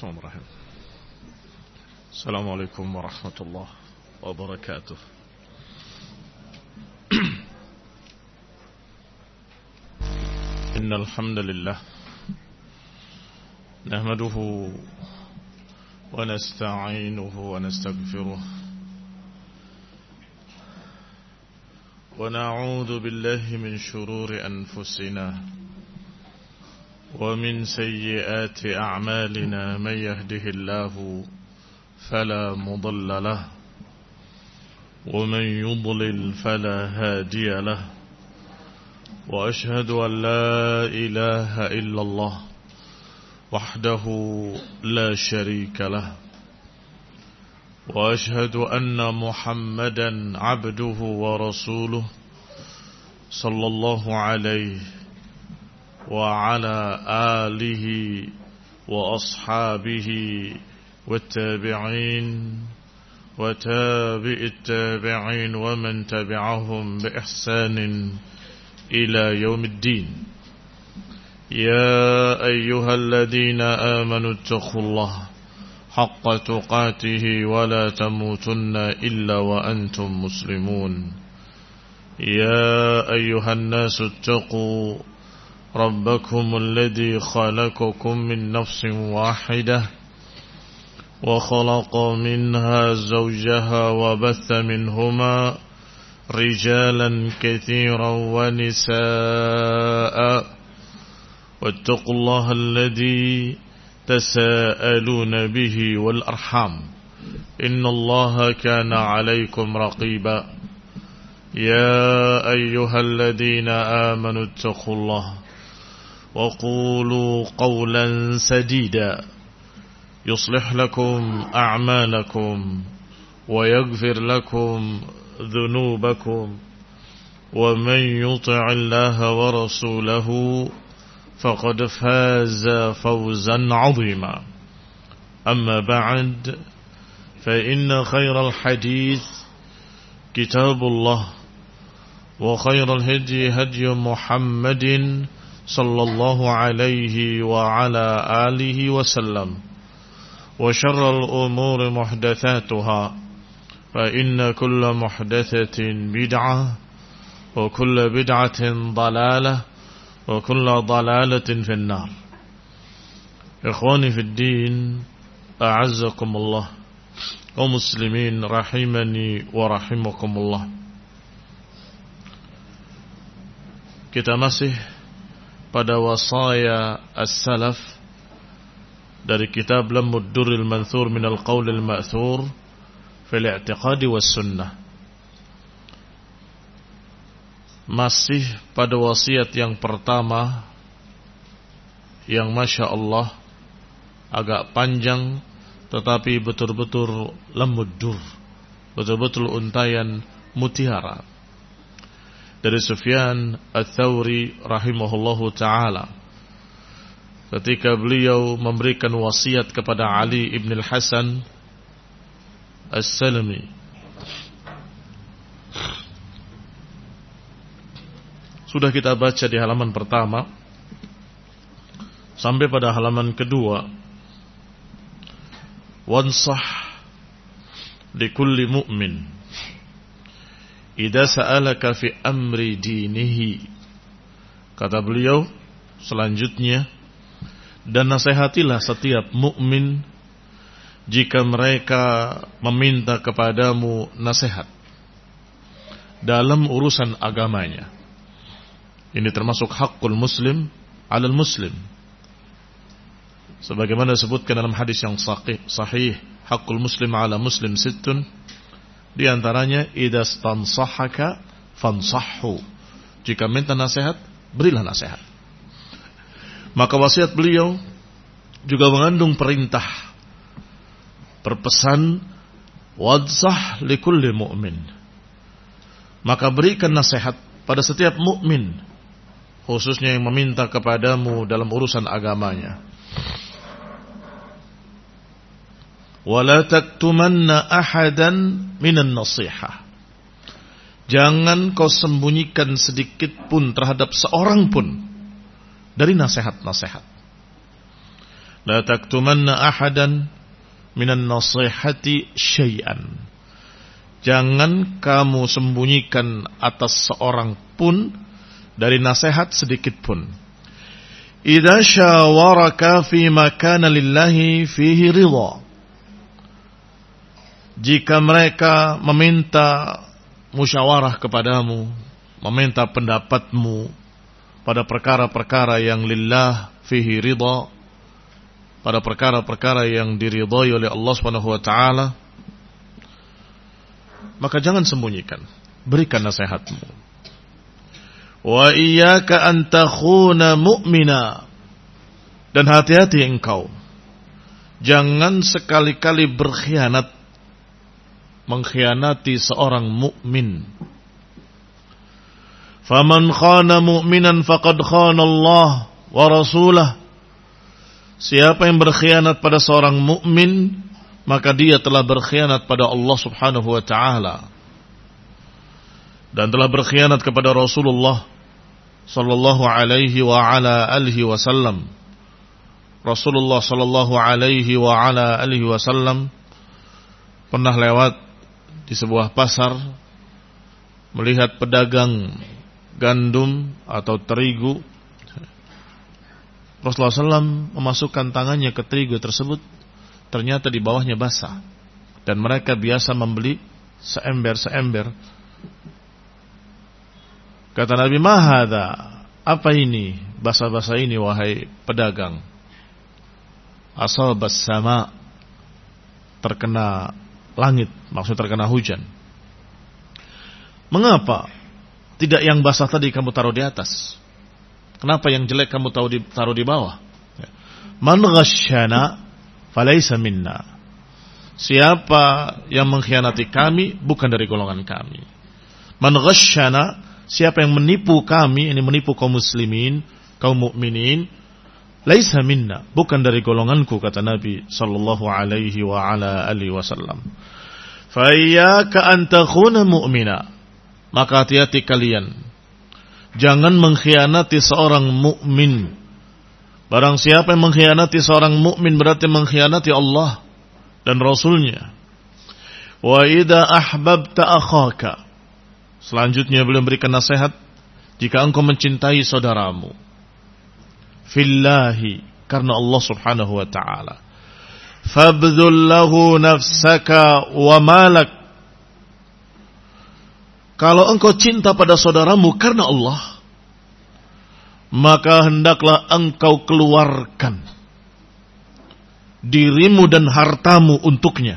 Bismillahirrahmanirrahim. Assalamualaikum warahmatullahi wabarakatuh. Innal hamdalillah nahmaduhu wa nasta'inuhu wa nastaghfiruh wa na'udzu billahi min shururi anfusina ومن سيئات أعمالنا من يهده الله فلا مضل له ومن يضلل فلا هادي له وأشهد أن لا إله إلا الله وحده لا شريك له وأشهد أن محمدا عبده ورسوله صلى الله عليه وعلى آله وأصحابه والتابعين وتابع التابعين ومن تبعهم بإحسان إلى يوم الدين. يا أيها الذين آمنوا اتقوا الله حق تقاته ولا تموتن إلا وأنتم مسلمون. يا أيها الناس اتقوا ربكم الذي خلقكم من نفس واحدة وخلق منها زوجها وبث منهما رجالا كثيرا ونساء واتقوا الله الذي تساءلون به والأرحام إن الله كان عليكم رقيبا. يا أيها الذين آمنوا اتقوا الله وقولوا قولا سديدا يصلح لكم أعمالكم ويغفر لكم ذنوبكم ومن يطع الله ورسوله فقد فاز فوزا عظيما. أما بعد فإن خير الحديث كتاب الله وخير الهدي هدي محمد صلى الله عليه وعلى آله وسلم وشر الأمور محدثاتها فإن كل محدثة بدعة وكل بدعة ضلالة وكل ضلالة في النار. إخواني في الدين أعزكم الله ومسلمين رحمني ورحمكم الله. Kita masih pada wasaya as-salaf dari kitab Lammud Durril Manthur min al-Qawl al-Ma'thur fil i'tiqad was sunnah. Masih pada wasiat yang pertama yang Masya Allah agak panjang tetapi betul-betul lamuddur, betul-betul untayan mutiara, dari Sufyan Ats-Tsauri rahimahullahu ta'ala ketika beliau memberikan wasiat kepada Ali ibn al-Hasan As-Salami. Sudah kita baca di halaman pertama sampai pada halaman kedua. Wansah likulli mu'min idza sa'alaka fi amri dinihi. Kata beliau selanjutnya, dan nasihatilah setiap mukmin jika mereka meminta kepadamu nasihat dalam urusan agamanya. Ini termasuk hakul muslim 'alal muslim. Sebagaimana disebutkan dalam hadis yang sahih, hakul muslim 'ala muslim sittun. Di antaranya idza stansahaka fansahhu. Jika minta nasihat, berilah nasihat. Maka wasiat beliau juga mengandung perintah, berpesan wadsah likulli mu'min. Maka berikan nasihat pada setiap mukmin, khususnya yang meminta kepadamu dalam urusan agamanya. Wala taktumanna ahadan minan nasihah. Jangan kau sembunyikan sedikit pun terhadap seorang pun dari nasihat-nasihat. La taktumanna ahadan minan nasihati syai'an. Jangan kamu sembunyikan atas seorang pun dari nasihat sedikit pun. Idza syawaraka fi ma kana lillahi fihi ridha. Jika mereka meminta musyawarah kepadamu, meminta pendapatmu pada perkara-perkara yang lillah fihi ridha, pada perkara-perkara yang diridhai oleh Allah Subhanahu wa taala, maka jangan sembunyikan, berikan nasihatmu. Wa iyyaka an takhuna mu'mina, dan hati-hati engkau, jangan sekali-kali berkhianat, mengkhianati seorang mukmin. Faman khana mu'minan faqad khana Allah wa rasulah. Siapa yang berkhianat pada seorang mukmin, maka dia telah berkhianat pada Allah Subhanahu wa taala dan telah berkhianat kepada Rasulullah sallallahu alaihi wa ala alihi wasallam. Rasulullah sallallahu alaihi wa ala alihi wasallam pernah lewat di sebuah pasar, melihat pedagang gandum atau terigu. Rasulullah SAW memasukkan tangannya ke terigu tersebut, ternyata di bawahnya basah, dan mereka biasa membeli seember-seember. Kata Nabi, "Ma hadza?" Apa ini basah-basah ini wahai pedagang? Asabas sama, terkena langit, maksud terkena hujan. Mengapa tidak yang basah tadi kamu taruh di atas? Kenapa yang jelek kamu taruh di bawah? Man ghasyana falaysa minna. Siapa yang mengkhianati kami bukan dari golongan kami. Man ghasyana, siapa yang menipu kami, ini menipu kaum muslimin, kaum mukminin, laisa minna, bukan dari golonganku, kata Nabi sallallahu alaihi wa ala alihi wasallam. Fa iyyaka an takhuna mu'mina, maka hati-hati kalian, jangan mengkhianati seorang mukmin. Barang siapa yang mengkhianati seorang mukmin berarti mengkhianati Allah dan Rasulnya. Wa idza ahbabta akhaka, selanjutnya beliau berikan nasihat, jika engkau mencintai saudaramu fillahi, karena Allah Subhanahu wa taala, fabdhul lahu nafsaka wa malak. Kalau engkau cinta pada saudaramu karena Allah, maka hendaklah engkau keluarkan dirimu dan hartamu untuknya.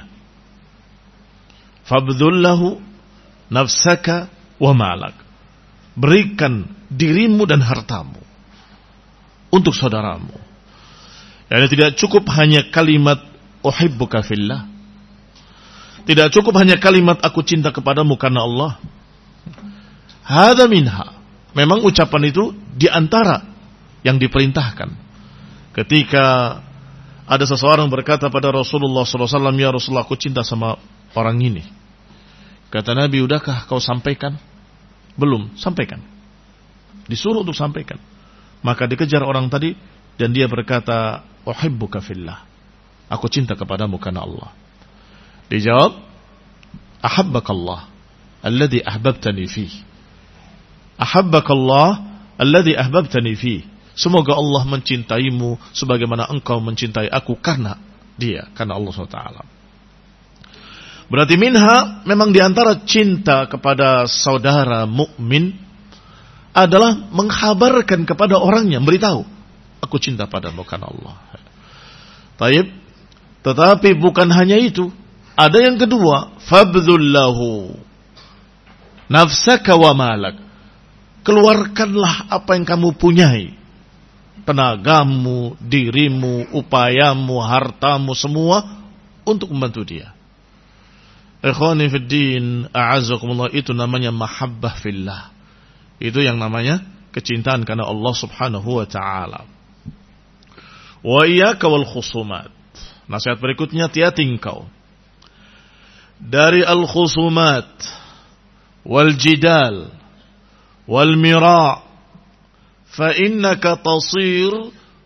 Fabdhul lahu nafsaka wa malak. Berikan dirimu dan hartamu untuk saudaramu. Yani tidak cukup hanya kalimat uhibbuka fillah. Tidak cukup hanya kalimat aku cinta kepadamu karena Allah. Hadza minha. Memang ucapan itu di antara yang diperintahkan. Ketika ada seseorang berkata pada Rasulullah SAW, "Ya Rasulullah, aku cinta sama orang ini." Kata Nabi, "Udahkah kau sampaikan?" Belum, sampaikan. Disuruh untuk sampaikan. Maka dikejar orang tadi dan dia berkata, "Uhibbuka fillah." Aku cinta kepadamu karena Allah. Dijawab, "Ahabbakallah alladhi ahbabtani fih." Ahabbakallah alladhi ahbabtani fih. Semoga Allah mencintaimu sebagaimana engkau mencintai aku karena dia, karena Allah SWT. Berarti minha, memang diantara cinta kepada saudara mukmin adalah mengkhabarkan kepada orangnya, beritahu, aku cinta padamu karena Allah. Taib. Tetapi bukan hanya itu, ada yang kedua, fabdhullahu nafsaka wa malak. Keluarkanlah apa yang kamu punyai, tenagamu, dirimu, upayamu, hartamu, semua untuk membantu dia. Ikhwani fid din, a'azzakumullah, itu namanya mahabbah fillah. Itu yang namanya kecintaan karena Allah Subhanahu wa taala. Wa iyyaka wal khusumat. Nasihat berikutnya, hati-hati engkau dari al khusumat wal jidal wal mira', fa innaka tasir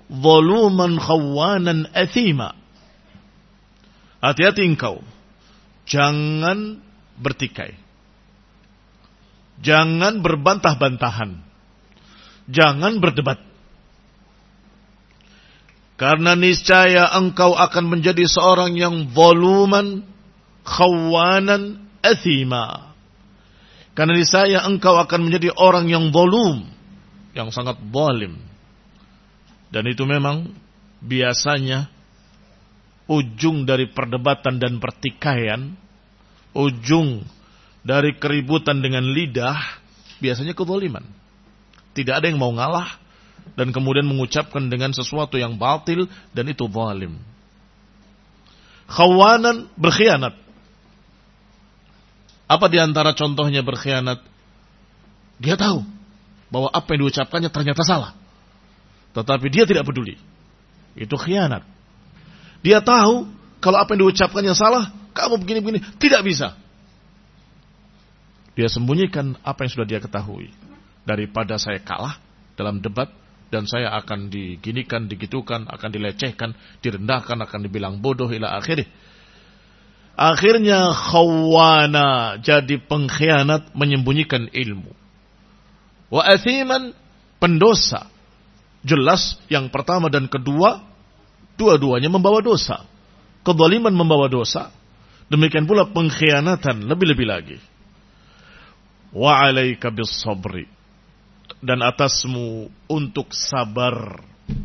zaluman khawanan athima. Hati-hati engkau. Jangan bertikai. Jangan berbantah-bantahan. Jangan berdebat. Karena niscaya engkau akan menjadi seorang yang zaluman, khawanan, athima. Karena niscaya engkau akan menjadi orang yang zalum, yang sangat zalim. Dan itu memang biasanya ujung dari perdebatan dan pertikaian, ujung dari keributan dengan lidah, biasanya kezaliman. Tidak ada yang mau ngalah dan kemudian mengucapkan dengan sesuatu yang batil dan itu zalim. Khawanan, berkhianat. Apa di antara contohnya berkhianat? Dia tahu bahwa apa yang diucapkannya ternyata salah, tetapi dia tidak peduli. Itu khianat. Dia tahu kalau apa yang diucapkannya salah, kamu begini-begini, tidak bisa. Dia sembunyikan apa yang sudah dia ketahui. Daripada saya kalah dalam debat, dan saya akan diginikan, digitukan, akan dilecehkan, direndahkan, akan dibilang bodoh, ila akhirih. Akhirnya khawana, jadi pengkhianat, menyembunyikan ilmu. Wa athiman, pendosa. Jelas yang pertama dan kedua, dua-duanya membawa dosa. Kezaliman membawa dosa. Demikian pula pengkhianatan, lebih-lebih lagi. Wa alaika bis sabri, dan atasmu untuk sabar.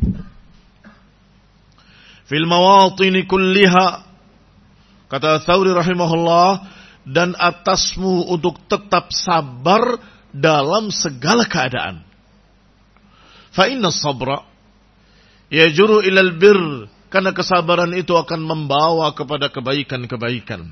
Fil mawatini kulliha, kata Thawri rahimahullah, dan atasmu untuk tetap sabar dalam segala keadaan. Fa inna sabra yajuru ilal bir, karena kesabaran itu akan membawa kepada kebaikan-kebaikan.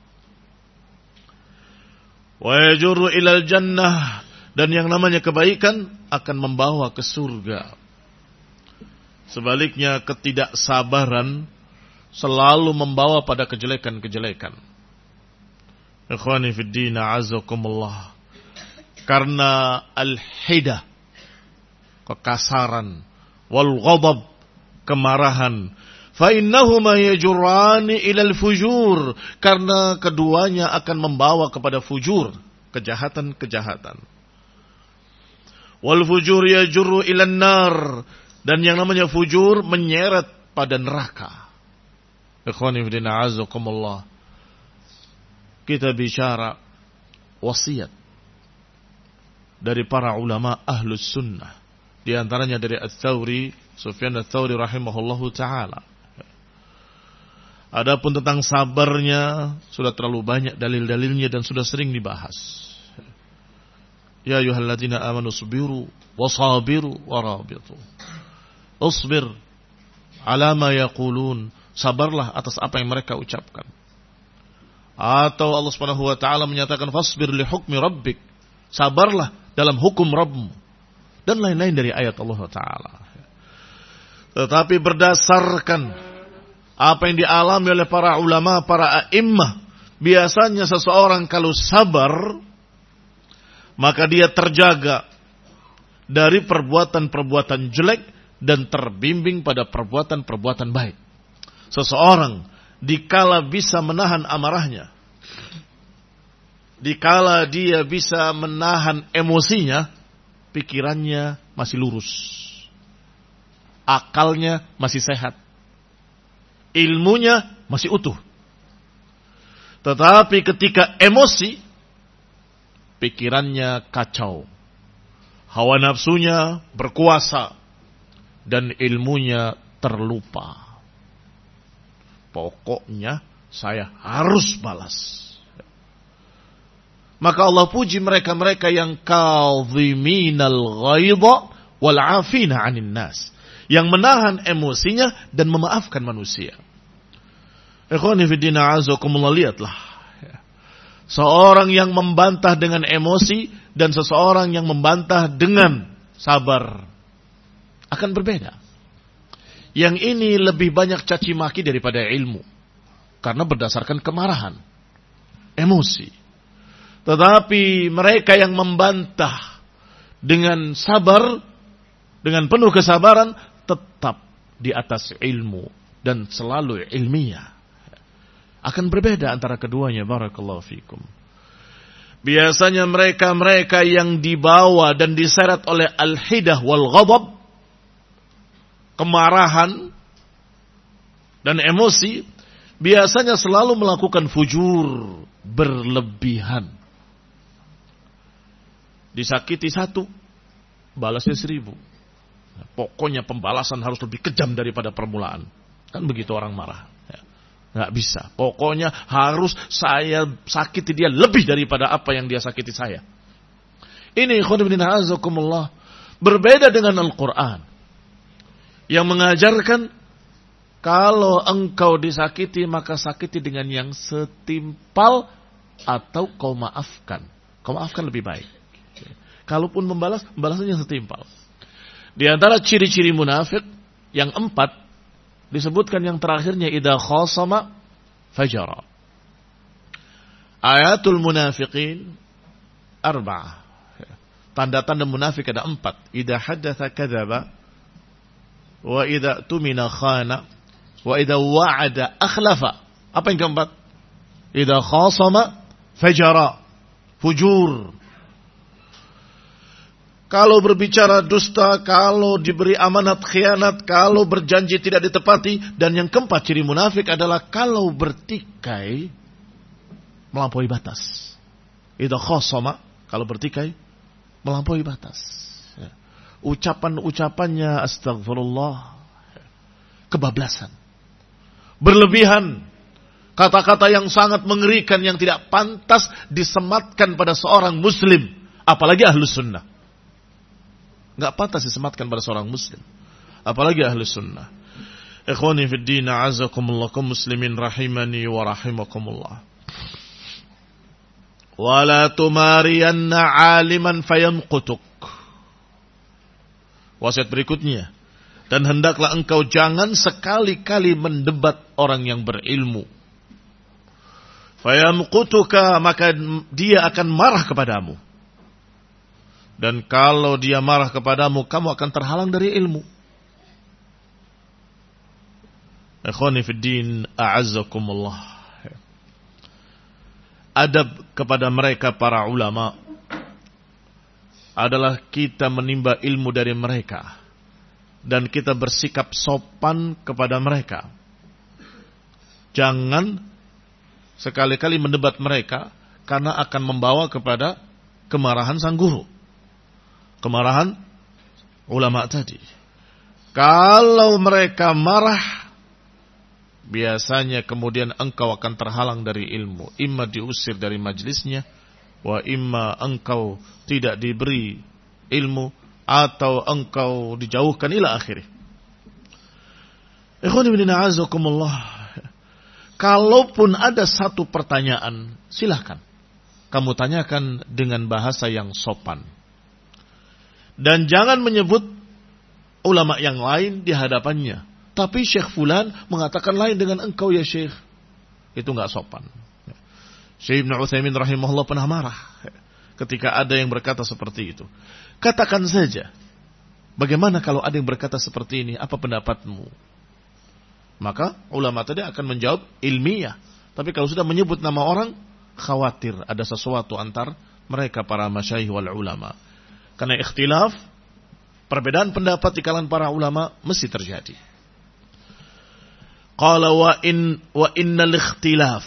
Wa yajuru ilal jannah, dan yang namanya kebaikan akan membawa ke surga. Sebaliknya ketidaksabaran selalu membawa pada kejelekan-kejelekan. Ikhwani fid din, a'azzakumullah. Karena al-hidah, kekasaran, wal ghadab, kemarahan, fa innahuma yajurani ilal fujur, karena keduanya akan membawa kepada fujur, kejahatan-kejahatan. Wal fujur yajurru ilan nar, dan yang namanya fujur menyeret pada neraka. Ikhwani fillah, a'azzakumullah. Kita bicara wasiat dari para ulama ahlus sunnah, di antaranya dari Ats-Tsauri, Sufyan Ats-Tsauri rahimahullahu taala. Adapun tentang sabarnya sudah terlalu banyak dalil-dalilnya dan sudah sering dibahas. Ya ayyuhalladzina amanu sabiru wasabiru warabitu. Usbir ala ma yaqulun, sabarlah atas apa yang mereka ucapkan. Atau Allah Subhanahu wa taala menyatakan fasbir li hukmi rabbik, sabarlah dalam hukum Rabbmu, dan lain-lain dari ayat Allah taala. Tetapi berdasarkan apa yang dialami oleh para ulama, para a'immah, biasanya seseorang kalau sabar, maka dia terjaga dari perbuatan-perbuatan jelek dan terbimbing pada perbuatan-perbuatan baik. Seseorang dikala bisa menahan amarahnya, dikala dia bisa menahan emosinya, pikirannya masih lurus, akalnya masih sehat, ilmunya masih utuh. Tetapi ketika emosi, pikirannya kacau, hawa nafsunya berkuasa, dan ilmunya terlupa. Pokoknya saya harus balas. Maka Allah puji mereka-mereka yang kadhiminal ghaidha wal 'afina 'anil nas, yang menahan emosinya dan memaafkan manusia. Ikhwani fi din, a'azakumullah, lihatlah. Seorang yang membantah dengan emosi dan seseorang yang membantah dengan sabar akan berbeda. Yang ini lebih banyak caci maki daripada ilmu, karena berdasarkan kemarahan, emosi. Tetapi mereka yang membantah dengan sabar, dengan penuh kesabaran, tetap di atas ilmu dan selalu ilmiah. Akan berbeda antara keduanya. Barakallahu fikum. Biasanya mereka yang dibawa dan diseret oleh al-hidah wal ghadab, kemarahan dan emosi, biasanya selalu melakukan fujur, berlebihan. Disakiti 1, balasnya 1000. Pokoknya pembalasan harus lebih kejam daripada permulaan. Kan begitu orang marah. Nggak bisa. Pokoknya harus saya sakiti dia lebih daripada apa yang dia sakiti saya. Ini ikhwan fillah azakumullah, berbeda dengan Al-Quran yang mengajarkan kalau engkau disakiti maka sakiti dengan yang setimpal atau kau maafkan. Kau maafkan lebih baik. Kalaupun membalas, balasannya setimpal. Di antara ciri-ciri munafik yang 4 disebutkan yang terakhirnya idza khasama fajara. Ayatul munafiqin 4. Tanda-tanda munafik ada 4. Idza haddatsa kadzaba wa idza tumina khana wa idza wa'ada akhlafa. Apa yang keempat? Idza khasama fajara. Fujur. Kalau berbicara dusta, kalau diberi amanat khianat, kalau berjanji tidak ditepati. Dan yang keempat ciri munafik adalah kalau bertikai melampaui batas. Idza khasama, kalau bertikai melampaui batas. Ucapan-ucapannya astagfirullah, kebablasan, berlebihan, kata-kata yang sangat mengerikan yang tidak pantas disematkan pada seorang muslim, apalagi ahlus sunnah. Enggak pantas disematkan pada seorang muslim, apalagi ahlus sunnah. Ikhwani fid din, a'azakumullah, kaum muslimin rahimani wa rahimakumullah. Wala tumariyanna 'aliman fayanqutuk. Wasiat berikutnya, dan hendaklah engkau jangan sekali-kali mendebat orang yang berilmu. Fayanqutuka, maka dia akan marah kepadamu. Dan kalau dia marah kepadamu, kamu akan terhalang dari ilmu. Ikhwani fid din, a'azzakumullah. Adab kepada mereka para ulama adalah kita menimba ilmu dari mereka dan kita bersikap sopan kepada mereka. Jangan sekali-kali mendebat mereka karena akan membawa kepada kemarahan sang guru. Kemarahan ulama tadi. Kalau mereka marah, biasanya kemudian engkau akan terhalang dari ilmu. Imma diusir dari majlisnya, wa imma engkau tidak diberi ilmu, atau engkau dijauhkan ila akhirih. Ikhwan ibn a'azakumullah. Kalaupun ada satu pertanyaan, silahkan kamu tanyakan dengan bahasa yang sopan. Dan jangan menyebut ulama yang lain di hadapannya. Tapi Syekh Fulan mengatakan lain dengan engkau ya Syekh. Itu enggak sopan. Syekh Ibn Utsaimin rahimahullah pernah marah ketika ada yang berkata seperti itu. Katakan saja, bagaimana kalau ada yang berkata seperti ini, apa pendapatmu? Maka ulama tadi akan menjawab ilmiah. Tapi kalau sudah menyebut nama orang, khawatir ada sesuatu antar mereka para masyayikh wal ulama. Karena ikhtilaf, perbedaan pendapat di kalangan para ulama mesti terjadi. Qala wa innal ikhtilaf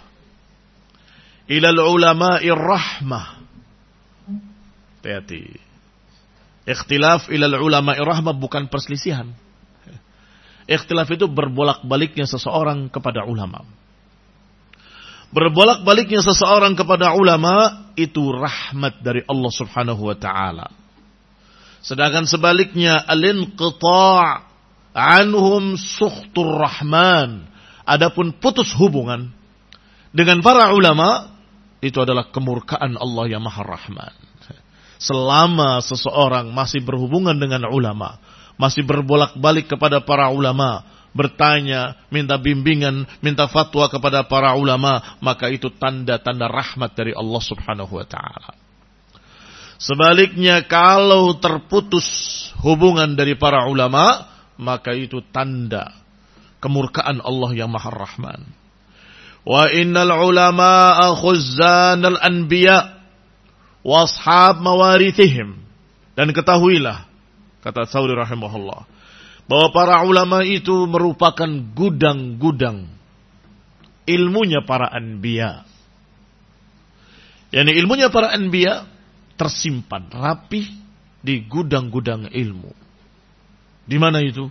ila al-ulama'i rahmah. Hati-hati. Ikhtilaf ila al-ulama'i rahmah bukan perselisihan. Ikhtilaf itu berbolak-baliknya seseorang kepada ulama. Berbolak-baliknya seseorang kepada ulama itu rahmat dari Allah Subhanahu wa taala. Sedangkan sebaliknya al-inqita' anhum sukhtur rahman. Adapun putus hubungan dengan para ulama itu adalah kemurkaan Allah yang Maha Rahman. Selama seseorang masih berhubungan dengan ulama, masih berbolak-balik kepada para ulama, bertanya, minta bimbingan, minta fatwa kepada para ulama, maka itu tanda-tanda rahmat dari Allah Subhanahu wa taala. Sebaliknya kalau terputus hubungan dari para ulama, maka itu tanda kemurkaan Allah yang Maha Rahman. Wa innal ulama'a khuzzanal anbiya wa ashab mawarithihim. Dan ketahuilah, kata Tsauri rahimahullah, bahwa para ulama itu merupakan gudang-gudang ilmunya para anbiya. Yani ilmunya para anbiya tersimpan rapih di gudang-gudang ilmu. Di mana itu?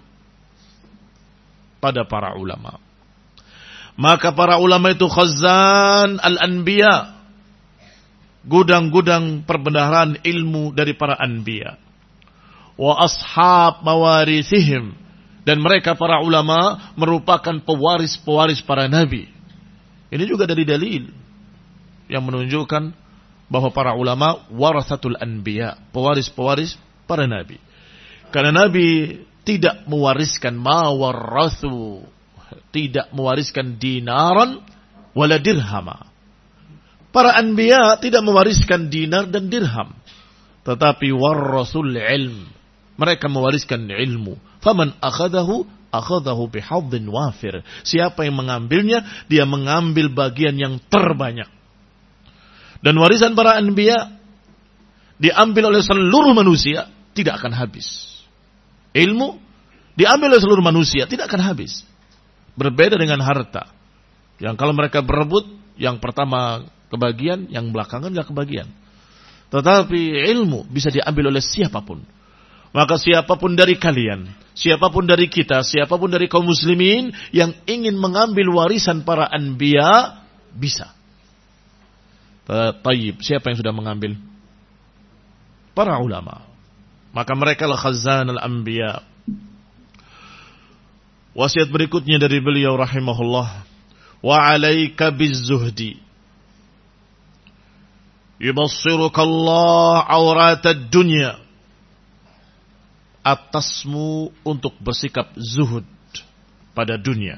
Pada para ulama. Maka para ulama itu khazan al-anbiya, gudang-gudang perbendaharaan ilmu dari para anbiya. Wa ashab mawarithihim, dan mereka para ulama merupakan pewaris-pewaris para nabi. Ini juga dari dalil yang menunjukkan bahwa para ulama warathatul anbiya, pewaris-pewaris para nabi. Karena nabi tidak mewariskan ma warathu, tidak mewariskan dinaran wala dirhama. Para anbiya tidak mewariskan dinar dan dirham, tetapi warasul ilm, mereka mewariskan ilmu. Faman akhadahu bihadhin wafir. Siapa yang mengambilnya, dia mengambil bagian yang terbanyak. Dan warisan para anbiya diambil oleh seluruh manusia, tidak akan habis. Ilmu diambil oleh seluruh manusia, tidak akan habis. Berbeda dengan harta, yang kalau mereka berebut, yang pertama kebagian, yang belakangan gak kebagian. Tetapi ilmu bisa diambil oleh siapapun. Maka siapapun dari kalian, siapapun dari kita, siapapun dari kaum muslimin yang ingin mengambil warisan para anbiya, bisa. Tayyib, siapa yang sudah mengambil? Para ulama. Maka mereka lah khazan al-anbiya. Wasiat berikutnya dari beliau rahimahullah, wa alaika biz-zuhdi yubassiruka Allah awratad dunya. Atasmu untuk bersikap zuhud pada dunia.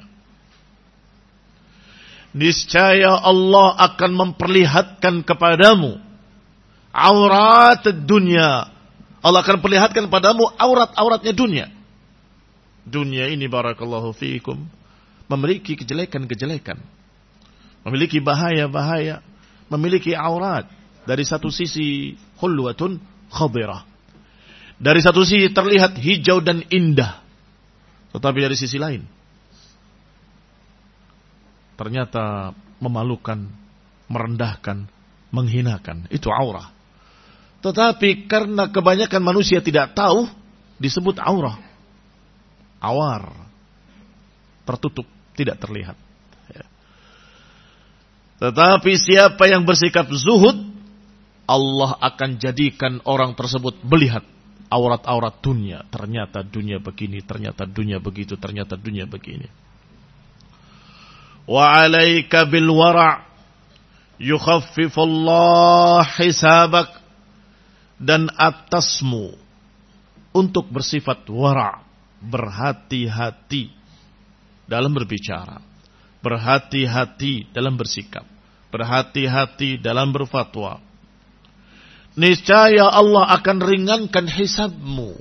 Niscaya Allah akan memperlihatkan kepadamu aurat dunia. Allah akan perlihatkan padamu aurat-auratnya dunia. Dunia ini barakallahu fiikum memiliki kejelekan-kejelekan, memiliki bahaya-bahaya, memiliki aurat. Dari satu sisi hulwatun khadirah, dari satu sisi terlihat hijau dan indah, tetapi dari sisi lain ternyata memalukan, merendahkan, menghinakan. Itu aurah. Tetapi karena kebanyakan manusia tidak tahu, disebut aurah. Awar, tertutup, tidak terlihat. Tetapi siapa yang bersikap zuhud, Allah akan jadikan orang tersebut melihat aurat-aurat dunia. Ternyata dunia begini, ternyata dunia begitu, ternyata dunia begini. Wa alaika bil wara' yukhaffifullah hisabak. Dan atasmu untuk bersifat wara', berhati-hati dalam berbicara, berhati-hati dalam bersikap, berhati-hati dalam berfatwa. Niscaya Allah akan ringankan hisabmu.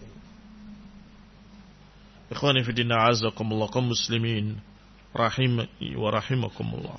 Ikhwani fi din, a'azzakumullah, kaum muslimin rahimani wa rahimakumullah.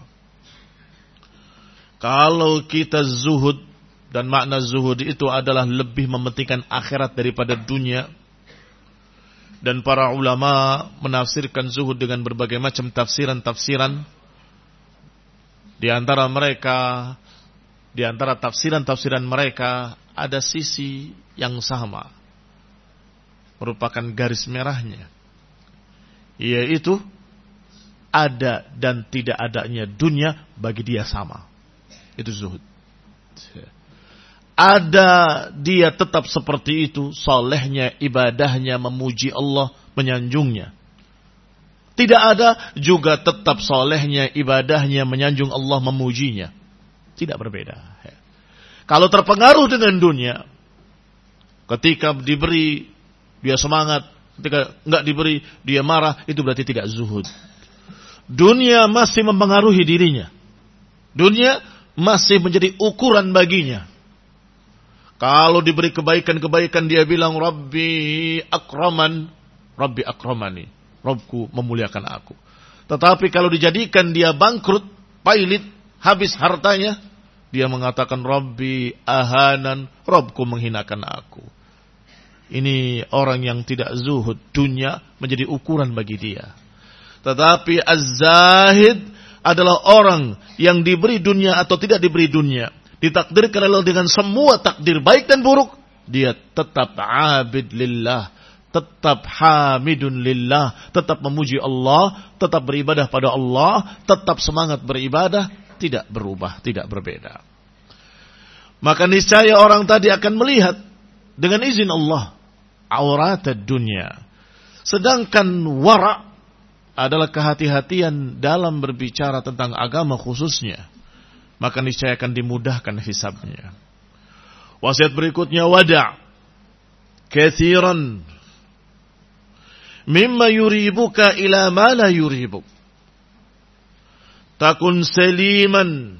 Kalau kita zuhud, dan makna zuhud itu adalah lebih mementingkan akhirat daripada dunia, dan para ulama menafsirkan zuhud dengan berbagai macam tafsiran-tafsiran. Di antara mereka, di antara tafsiran-tafsiran mereka ada sisi yang sama, merupakan garis merahnya, yaitu ada dan tidak adanya dunia bagi dia sama. Itu zuhud. Ada dia tetap seperti itu, salehnya, ibadahnya, memuji Allah, menyanjungnya. Tidak ada juga tetap salehnya, ibadahnya, menyanjung Allah, memujinya. Tidak berbeda. Kalau terpengaruh dengan dunia, ketika diberi dia semangat, ketika enggak diberi dia marah, itu berarti tidak zuhud. Dunia masih mempengaruhi dirinya. Dunia masih menjadi ukuran baginya. Kalau diberi kebaikan-kebaikan dia bilang Rabbi akraman, Rabbi akramani, Rabbku memuliakan aku. Tetapi kalau dijadikan dia bangkrut, pailit, habis hartanya, dia mengatakan Rabbi ahanan, Rabbku menghinakan aku. Ini orang yang tidak zuhud, dunia menjadi ukuran bagi dia. Tetapi az-zahid adalah orang yang diberi dunia atau tidak diberi dunia, ditakdirkan Allah dengan semua takdir baik dan buruk, dia tetap abid lillah, tetap hamidun lillah, tetap memuji Allah, tetap beribadah pada Allah, tetap semangat beribadah, tidak berubah, tidak berbeda. Maka niscaya orang tadi akan melihat dengan izin Allah aurat dunia. Sedangkan wara' adalah kehati-hatian dalam berbicara tentang agama khususnya, maka niscaya akan dimudahkan hisabnya. Wasiat berikutnya, wada' kathiran mimma yuribuka ila ma la yuribuk. Takun saliman.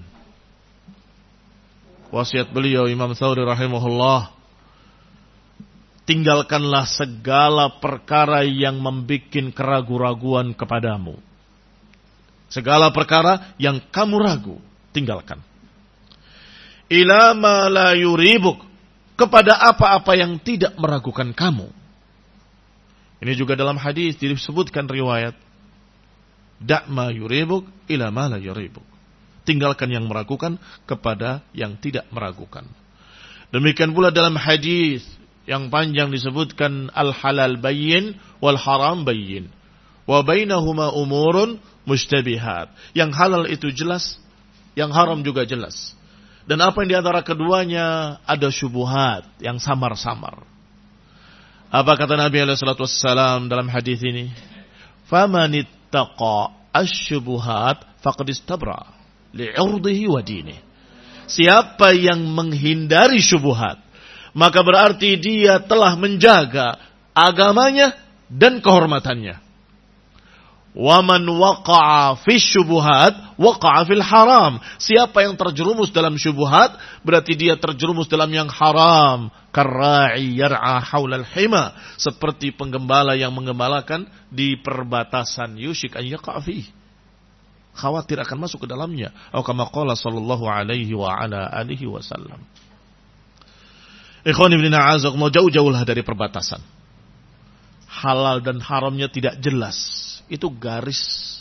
Wasiat beliau Imam Thawri rahimahullah, tinggalkanlah segala perkara yang membuat keraguan-raguan kepadamu. Segala perkara yang kamu ragu, tinggalkan. Ila ma la yuribuk, kepada apa-apa yang tidak meragukan kamu. Ini juga dalam hadis disebutkan riwayat, da' ma yuribuk ila ma la yuribuk. Tinggalkan yang meragukan kepada yang tidak meragukan. Demikian pula dalam hadis yang panjang disebutkan al-halal bayyin wal haram bayyin wa bainahuma umurun mushtabihat. Yang halal itu jelas, yang haram juga jelas. Dan apa yang di antara keduanya ada syubhat yang samar-samar. Apa kata Nabi sallallahu alaihi wasallam dalam hadis ini? Famanittaqa asy-syubuhat faqad istabra li'irdihi wa dinihi. Siapa yang menghindari syubhat, maka berarti dia telah menjaga agamanya dan kehormatannya. Wa man waqa'a fi syubuhat waqa'a fil haram. Siapa yang terjerumus dalam syubhat, berarti dia terjerumus dalam yang haram. Karra'i yar'a haulal hima, seperti penggembala yang menggembalakan di perbatasan, yushik an yaqa' fihi, khawatir akan masuk ke dalamnya. Atau kama qala sallallahu alaihi wa ala alihi wasallam. Ikhwan ibn a'azakumullah, jauh-jauhlah dari perbatasan. Halal dan haramnya tidak jelas. Itu garis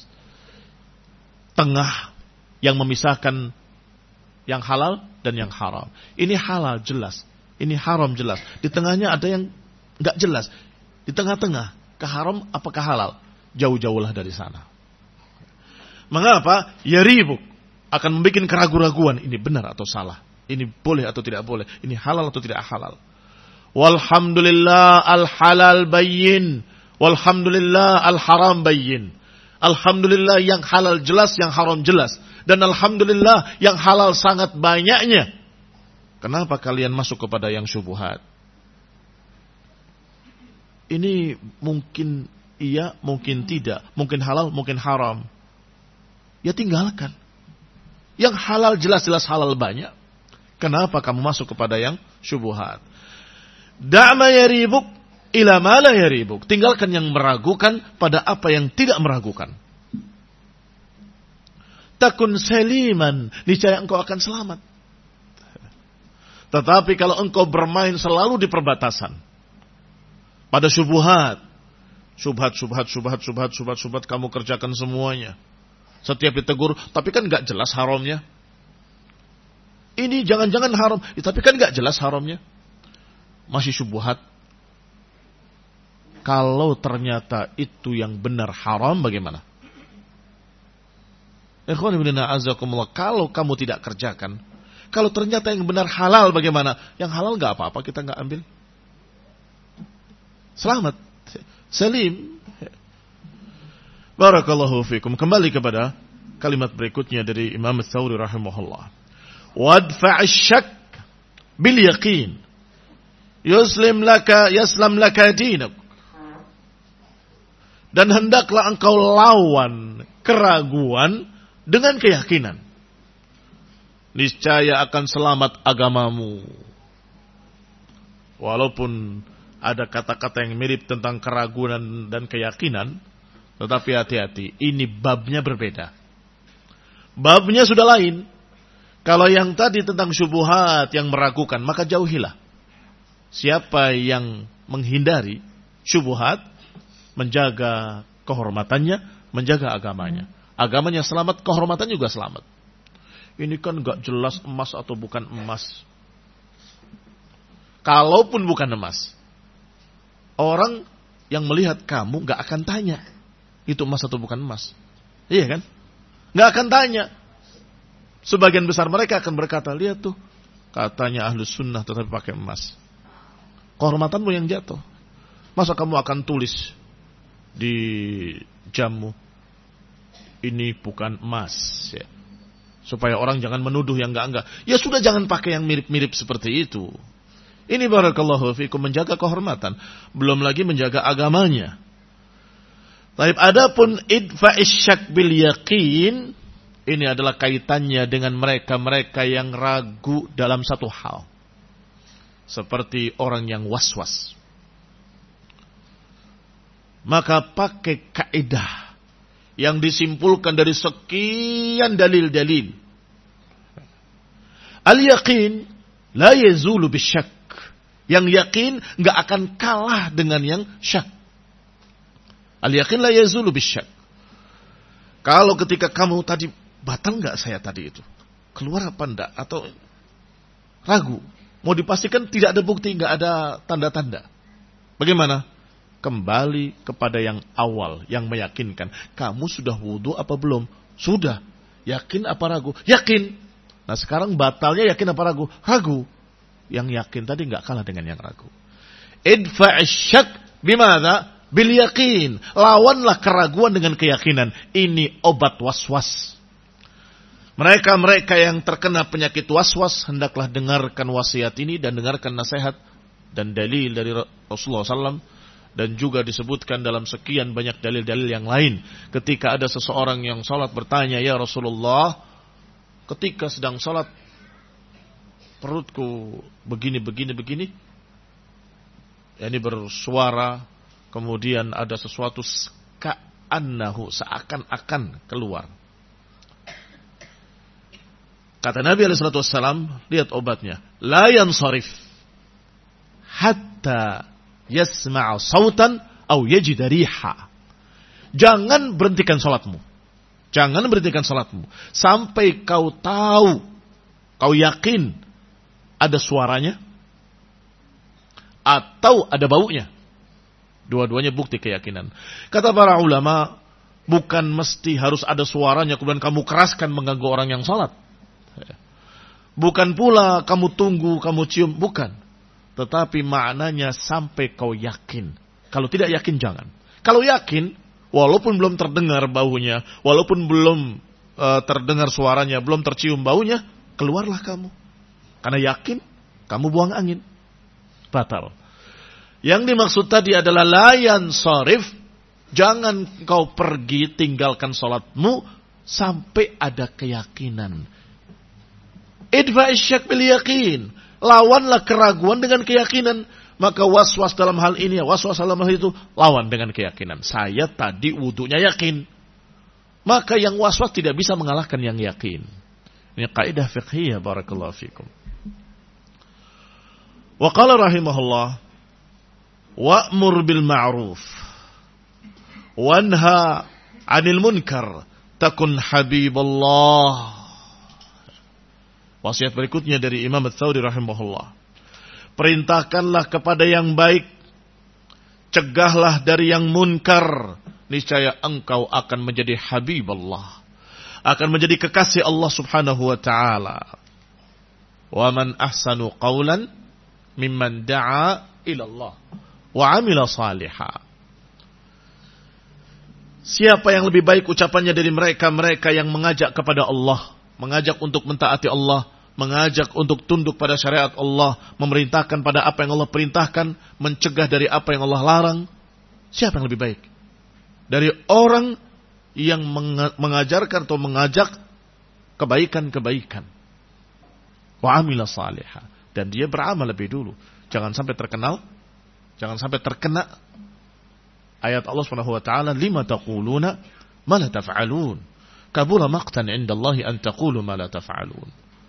tengah yang memisahkan yang halal dan yang haram. Ini halal jelas, ini haram jelas. Di tengahnya ada yang enggak jelas. Di tengah-tengah, ke haram apakah halal? Jauh-jauhlah dari sana. Mengapa? Ya ribuk, akan membuat keraguan-raguan, ini benar atau salah, ini boleh atau tidak boleh, ini halal atau tidak halal. Walhamdulillah al-halal bayyin, walhamdulillah al-haram bayyin. Alhamdulillah yang halal jelas, yang haram jelas. Dan alhamdulillah yang halal sangat banyaknya. Kenapa kalian masuk kepada yang syubhat? Ini mungkin iya, mungkin tidak, mungkin halal, mungkin haram. Ya tinggalkan. Yang halal jelas-jelas halal banyak. Kenapa kamu masuk kepada yang syubhat? Da'ma yaribuk ila ma la yaribuk. Tinggalkan yang meragukan pada apa yang tidak meragukan. Takun saliman, niscaya engkau akan selamat. Tetapi kalau engkau bermain selalu di perbatasan, pada syubhat, syubhat, kamu kerjakan semuanya. Setiap ditegur, tapi kan enggak jelas haramnya. Ini jangan-jangan haram, tapi kan enggak jelas haramnya. Masih syubhat. Kalau ternyata itu yang benar haram, bagaimana? Ikhwan ibn a'azakumullah, kalau kamu tidak kerjakan, kalau ternyata yang benar halal, bagaimana? Yang halal enggak apa-apa, kita enggak ambil. Selamat, salim. Barakallahu fikum. Kembali kepada kalimat berikutnya dari Imam Thawri rahimahullah. Wadfa'ash syak bil yaqin, yaslam laka dinak. Dan hendaklah engkau lawan keraguan dengan keyakinan. Niscaya akan selamat agamamu. Walaupun ada kata-kata yang mirip tentang keraguan dan keyakinan, tetapi hati-hati, ini babnya berbeda. Babnya sudah lain. Kalau yang tadi tentang syubhat yang meragukan, maka jauhilah. Siapa yang menghindari syubhat, menjaga kehormatannya, menjaga agamanya. Agamanya selamat, kehormatan juga selamat. Ini kan gak jelas emas atau bukan emas. Kalaupun bukan emas, orang yang melihat kamu gak akan tanya, itu emas atau bukan emas. Iya kan? Gak akan tanya. Sebagian besar mereka akan berkata, lihat tuh, katanya ahlus sunnah tetapi pakai emas. Kehormatanmu yang jatuh. Masa kamu akan tulis di jammu, ini bukan emas, ya. Supaya orang jangan menuduh yang enggak-enggak. Ya sudah, jangan pakai yang mirip-mirip seperti itu. Ini barakallahu fikum, menjaga kehormatan. Belum lagi menjaga agamanya. Taib, adapun idfa'ish syak bil yaqin, ini adalah kaitannya dengan mereka-mereka yang ragu dalam satu hal. Seperti orang yang was-was. Maka pakai kaidah yang disimpulkan dari sekian dalil-dalil. Al-yaqin la yazulu bisyak. Yang yakin enggak akan kalah dengan yang syak. Al-yaqin la yazulu bisyak. Kalau ketika kamu tadi, batal enggak saya tadi itu? Keluar apa enggak? Atau ragu? Mau dipastikan tidak ada bukti, enggak ada tanda-tanda. Bagaimana? Kembali kepada yang awal, yang meyakinkan. Kamu sudah wudu apa belum? Sudah. Yakin apa ragu? Yakin. Nah sekarang batalnya yakin apa ragu? Ragu. Yang yakin tadi enggak kalah dengan yang ragu. Idfa'ish syak bimana? Bil yakin. Lawanlah keraguan dengan keyakinan. Ini obat was-was. Mereka-mereka yang terkena penyakit was-was, hendaklah dengarkan wasiat ini dan dengarkan nasihat dan dalil dari Rasulullah SAW. Dan juga disebutkan dalam sekian banyak dalil-dalil yang lain. Ketika ada seseorang yang salat bertanya, ya Rasulullah, ketika sedang salat, perutku begini. Ini bersuara, kemudian ada sesuatu ka'annahu, seakan-akan keluar. Kata Nabi SAW, lihat obatnya. La yansarif hatta yasma'a sautan au yajida riha. Jangan berhentikan salatmu. Jangan berhentikan salatmu sampai kau tahu, kau yakin ada suaranya atau ada baunya. Dua-duanya bukti keyakinan. Kata para ulama, bukan mesti harus ada suaranya kemudian kamu keraskan mengganggu orang yang salat. Bukan pula kamu tunggu, kamu cium, bukan. Tetapi maknanya sampai kau yakin. Kalau tidak yakin jangan. Kalau yakin, walaupun belum terdengar baunya, walaupun belum terdengar suaranya, belum tercium baunya, keluarlah kamu. Karena yakin, kamu buang angin. Batal. Yang dimaksud tadi adalah layan sorif. Jangan kau pergi tinggalkan salatmu sampai ada keyakinan. Idfa'ish syak bil yaqin. Lawanlah keraguan dengan keyakinan. Maka was-was dalam hal ini, was-was dalam hal itu, lawan dengan keyakinan. Saya tadi wudunya yakin. Maka yang was-was tidak bisa mengalahkan yang yakin. Ini kaidah fiqhiyah, barakallahu fikum. Wa qala rahimahullah, wa'mur bil ma'ruf wanha 'anil munkar takun habiballah. Wasiat berikutnya dari Imam Ats-Tsauri rahimahullah. Perintahkanlah kepada yang baik, cegahlah dari yang munkar, niscaya engkau akan menjadi habib Allah, akan menjadi kekasih Allah Subhanahu wa taala. Wa man ahsanu qawlan mimman da'a ila Allah wa 'amila shalihan. Siapa yang lebih baik ucapannya dari mereka-mereka yang mengajak kepada Allah, mengajak untuk mentaati Allah, mengajak untuk tunduk pada syariat Allah, memerintahkan pada apa yang Allah perintahkan, mencegah dari apa yang Allah larang. Siapa yang lebih baik? Dari orang yang mengajarkan atau mengajak kebaikan-kebaikan. Wa amila salihah. Dan dia beramal lebih dulu. Jangan sampai terkenal Jangan sampai terkena ayat Allah Subhanahu wa taala, lima taquluna ma la taf'alun. Kabura maqtan 'indallahi an taqulu ma la taf'alun.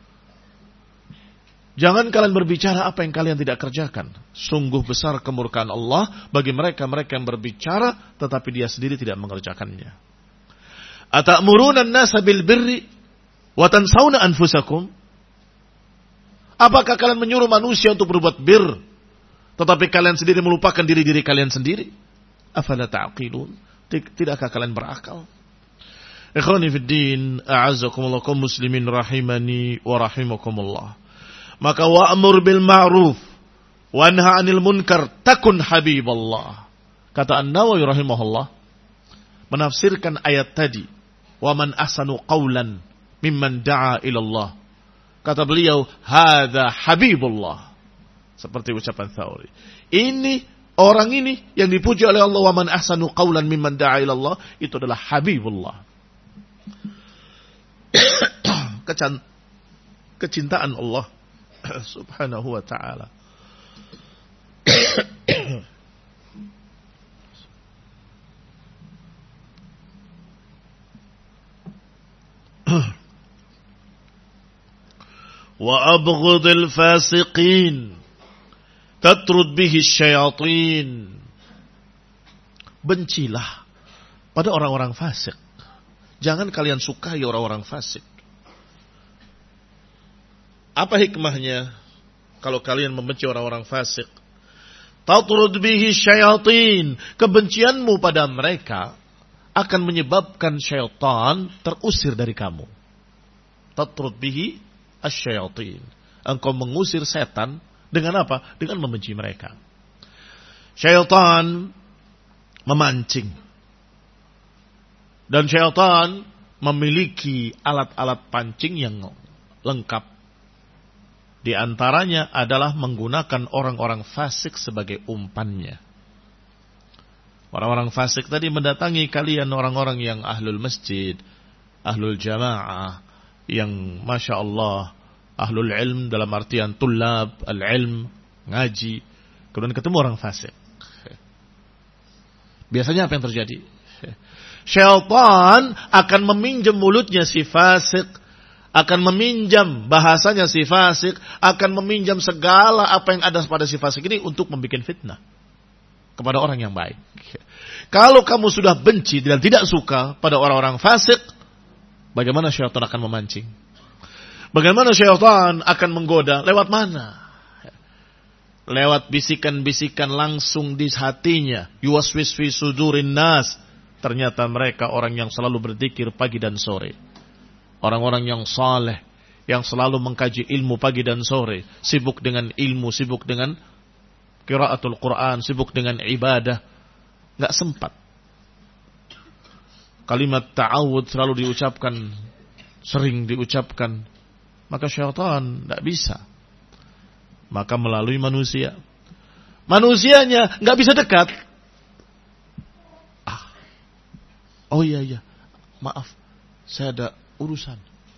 Jangan kalian berbicara apa yang kalian tidak kerjakan. Sungguh besar kemurkaan Allah bagi mereka-mereka yang berbicara tetapi dia sendiri tidak mengerjakannya. Atamuruna an-nasa bil birri wa tansawna anfusakum? Apakah kalian menyuruh manusia untuk berbuat bir tetapi kalian sendiri melupakan diri-diri kalian sendiri? Afala ta'qilun? Tidakkah kalian berakal? Ikhwani fid din, a'azzakumullah kaum muslimin rahimani wa rahimakumullah. Maka wa'mur bil ma'ruf wa anha 'anil munkar takun habiballah. Kata An-Nawawi rahimahullah menafsirkan ayat tadi, wa man ahsanu qawlan mimman da'a ila Allah. Kata beliau, hadza habibullah. Seperti ucapan Tsauri. Ini orang ini yang dipuji oleh Allah, wa man ahsanu qawlan mimman da'a ila Allah, itu adalah habibullah. Kecintaan Allah subhanahu wa ta'ala. Wa abghudil fasiqin tatrud bihi syayatin. Bencilah pada orang-orang fasik. Jangan kalian sukai orang-orang fasik. Apa hikmahnya kalau kalian membenci orang-orang fasik? Tatrud bihi syayatin. Kebencianmu pada mereka akan menyebabkan syaitan terusir dari kamu. Tatrud bihi asyayatin. Engkau mengusir setan dengan apa? Dengan membenci mereka. Syaitan memancing. Dan syaitan memiliki alat-alat pancing yang lengkap. Di antaranya adalah menggunakan orang-orang fasik sebagai umpannya. Orang-orang fasik tadi mendatangi kalian, orang-orang yang ahlul masjid, ahlul jamaah, yang Masya Allah, ahlul ilm dalam artian tulab, al-ilm, ngaji. Kemudian ketemu orang fasik. Biasanya apa yang terjadi? Syaitan akan meminjam mulutnya si fasik, akan meminjam bahasanya si fasik, akan meminjam segala apa yang ada pada si fasik ini untuk membuat fitnah kepada orang yang baik. Kalau kamu sudah benci dan tidak suka pada orang-orang fasik, bagaimana syaitan akan memancing? Bagaimana syaitan akan menggoda? Lewat mana? Lewat bisikan-bisikan langsung di hatinya. Yuwaswis fi sudurin nas. Ternyata mereka orang yang selalu berzikir pagi dan sore. Orang-orang yang saleh, yang selalu mengkaji ilmu pagi dan sore. Sibuk dengan ilmu, sibuk dengan qiraatul Quran, sibuk dengan ibadah. Gak sempat. Kalimat ta'awud selalu diucapkan, sering diucapkan. Maka syaitan gak bisa. Maka melalui manusia. Manusianya gak bisa dekat. Oh iya, maaf, saya ada urusan.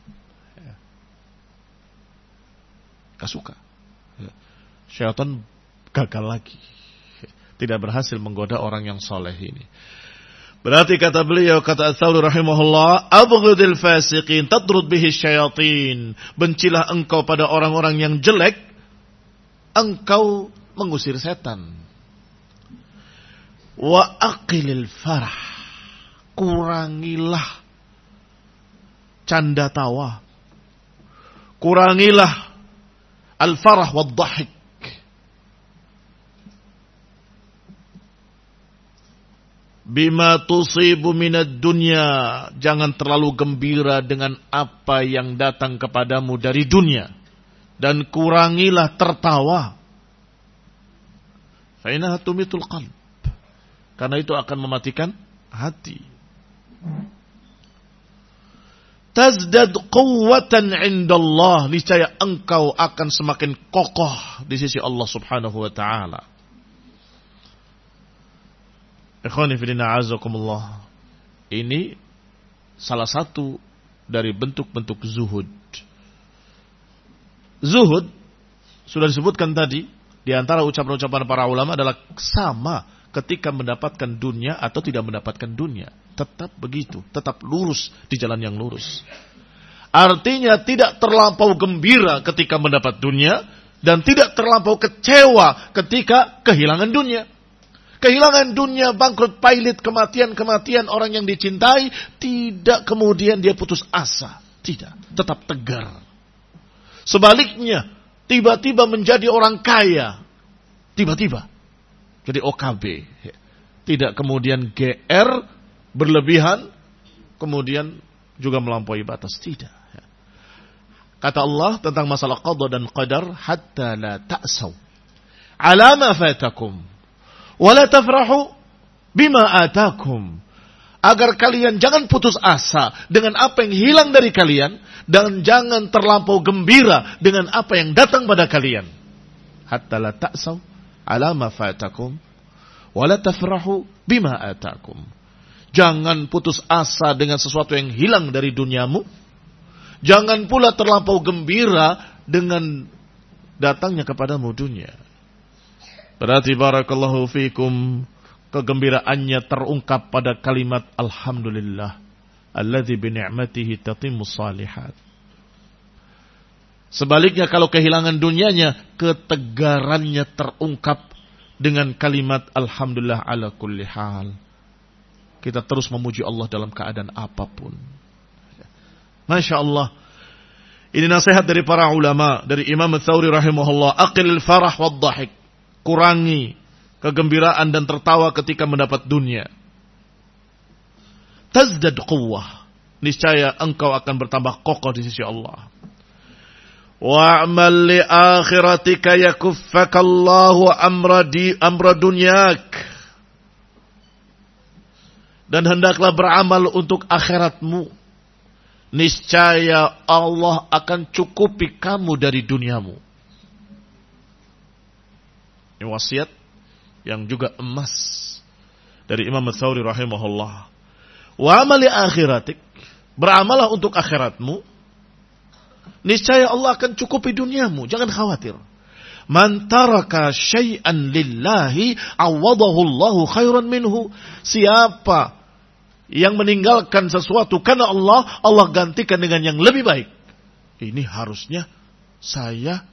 Gak suka. Syaitan gagal lagi. Tidak berhasil menggoda orang yang soleh ini. Berarti kata beliau, kata Ats-Tsauri rahimahullah, abghudil fasiqin tadrud bihi syayatin. Bencilah engkau pada orang-orang yang jelek, engkau mengusir setan. Wa aqilil farah. Kurangilah canda tawa. Kurangilah al-farah wad-dhahik. Bima tusibu minad dunya. Jangan terlalu gembira dengan apa yang datang kepadamu dari dunia. Dan kurangilah tertawa. Fa innaha tumitul qalb. Karena itu akan mematikan hati. Tazdad quwwatan 'indallah. Niscaya engkau akan semakin kokoh di sisi Allah Subhanahu wa taala. Ikhwani fillah a'azzakumullah. Ini salah satu dari bentuk-bentuk zuhud. Zuhud sudah disebutkan tadi Di antara ucapan-ucapan para ulama adalah sama ketika mendapatkan dunia atau tidak mendapatkan dunia. Tetap begitu, tetap lurus di jalan yang lurus. Artinya tidak terlampau gembira ketika mendapat dunia dan tidak terlampau kecewa ketika kehilangan dunia. Kehilangan dunia, bangkrut, pailit, kematian orang yang dicintai, tidak kemudian dia putus asa. Tidak, tetap tegar. Sebaliknya, tiba-tiba menjadi orang kaya. Tiba-tiba. Jadi OKB. Tidak kemudian GR, berlebihan, kemudian juga melampaui batas. Tidak. Kata Allah tentang masalah qada dan qadar, hatta la ta'saw ala ma fatakum wa la tafrahu bima atakum. Agar kalian jangan putus asa dengan apa yang hilang dari kalian dan jangan terlampau gembira dengan apa yang datang pada kalian. Hatta la ta'saw ala ma fatakum wa la tafrahu bima atakum. Jangan putus asa dengan sesuatu yang hilang dari duniamu. Jangan pula terlampau gembira dengan datangnya kepadamu dunia. Berarti barakallahu fikum, kegembiraannya terungkap pada kalimat alhamdulillah alladzi bi ni'matihi tatimmus shalihat. Sebaliknya kalau kehilangan dunianya, ketegarannya terungkap dengan kalimat alhamdulillah ala kulli hal. Kita terus memuji Allah dalam keadaan apapun. Masya Allah. Ini nasihat dari para ulama, dari Imam Ats-Tsauri rahimahullah. Aqil farah wad dhahik. Kurangi kegembiraan dan tertawa ketika mendapat dunia. Tazdad quwwah. Niscaya engkau akan bertambah kokoh di sisi Allah. Wa'mal li akhiratika yakuffakallahu amra dunyak. Dan hendaklah beramal untuk akhiratmu. Niscaya Allah akan cukupi kamu dari duniamu. Ini wasiat yang juga emas dari Imam Ats-Tsauri rahimahullah. Wa amali akhiratik, beramalah untuk akhiratmu. Niscaya Allah akan cukupi duniamu, jangan khawatir. Man taraka syai'an lillahi awadahu Allahu khairan minhu. Siapa yang meninggalkan sesuatu karena Allah, Allah gantikan dengan yang lebih baik. Ini harusnya saya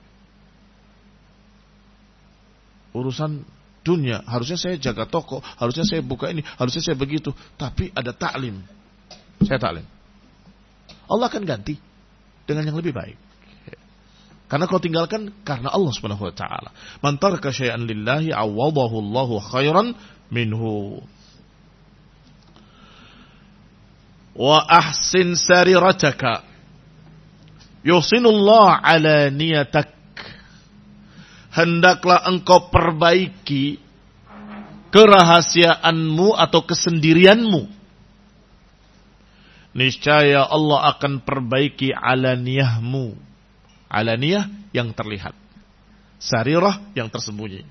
urusan dunia, harusnya saya jaga toko, harusnya saya buka ini, harusnya saya begitu. Tapi ada ta'lim, saya ta'lim. Allah akan ganti dengan yang lebih baik. Karena kau tinggalkan karena Allah Subhanahu wa taala. Man taraka syai'an lillahi awadahu Allahu khairan minhu. Wa ahsin sarirataka yusinullah ala niyatak. Hendaklah engkau perbaiki kerahasiaanmu atau kesendirianmu. Niscaya Allah akan perbaiki alaniyahmu. Alaniyah yang terlihat, sarirah yang tersembunyi.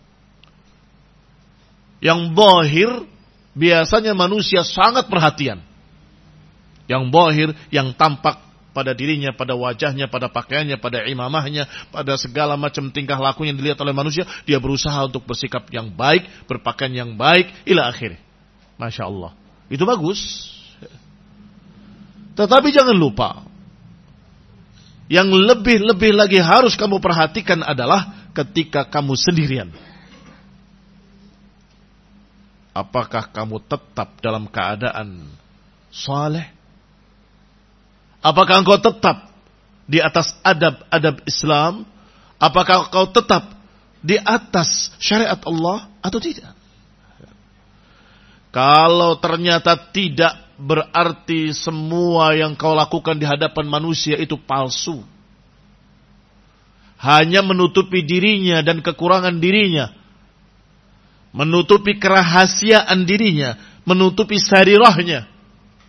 Yang zahir biasanya manusia sangat perhatian. Yang zahir, yang tampak pada dirinya, pada wajahnya, pada pakaiannya, pada imamahnya, pada segala macam tingkah laku yang dilihat oleh manusia, dia berusaha untuk bersikap yang baik, berpakaian yang baik, ila akhir. Masya Allah. Itu bagus. Tetapi jangan lupa, yang lebih-lebih lagi harus kamu perhatikan adalah ketika kamu sendirian. Apakah kamu tetap dalam keadaan saleh? Apakah engkau tetap di atas adab-adab Islam? Apakah engkau tetap di atas syariat Allah atau tidak? Kalau ternyata tidak, berarti semua yang kau lakukan di hadapan manusia itu palsu. Hanya menutupi dirinya dan kekurangan dirinya. Menutupi kerahasiaan dirinya. Menutupi sarirahnya.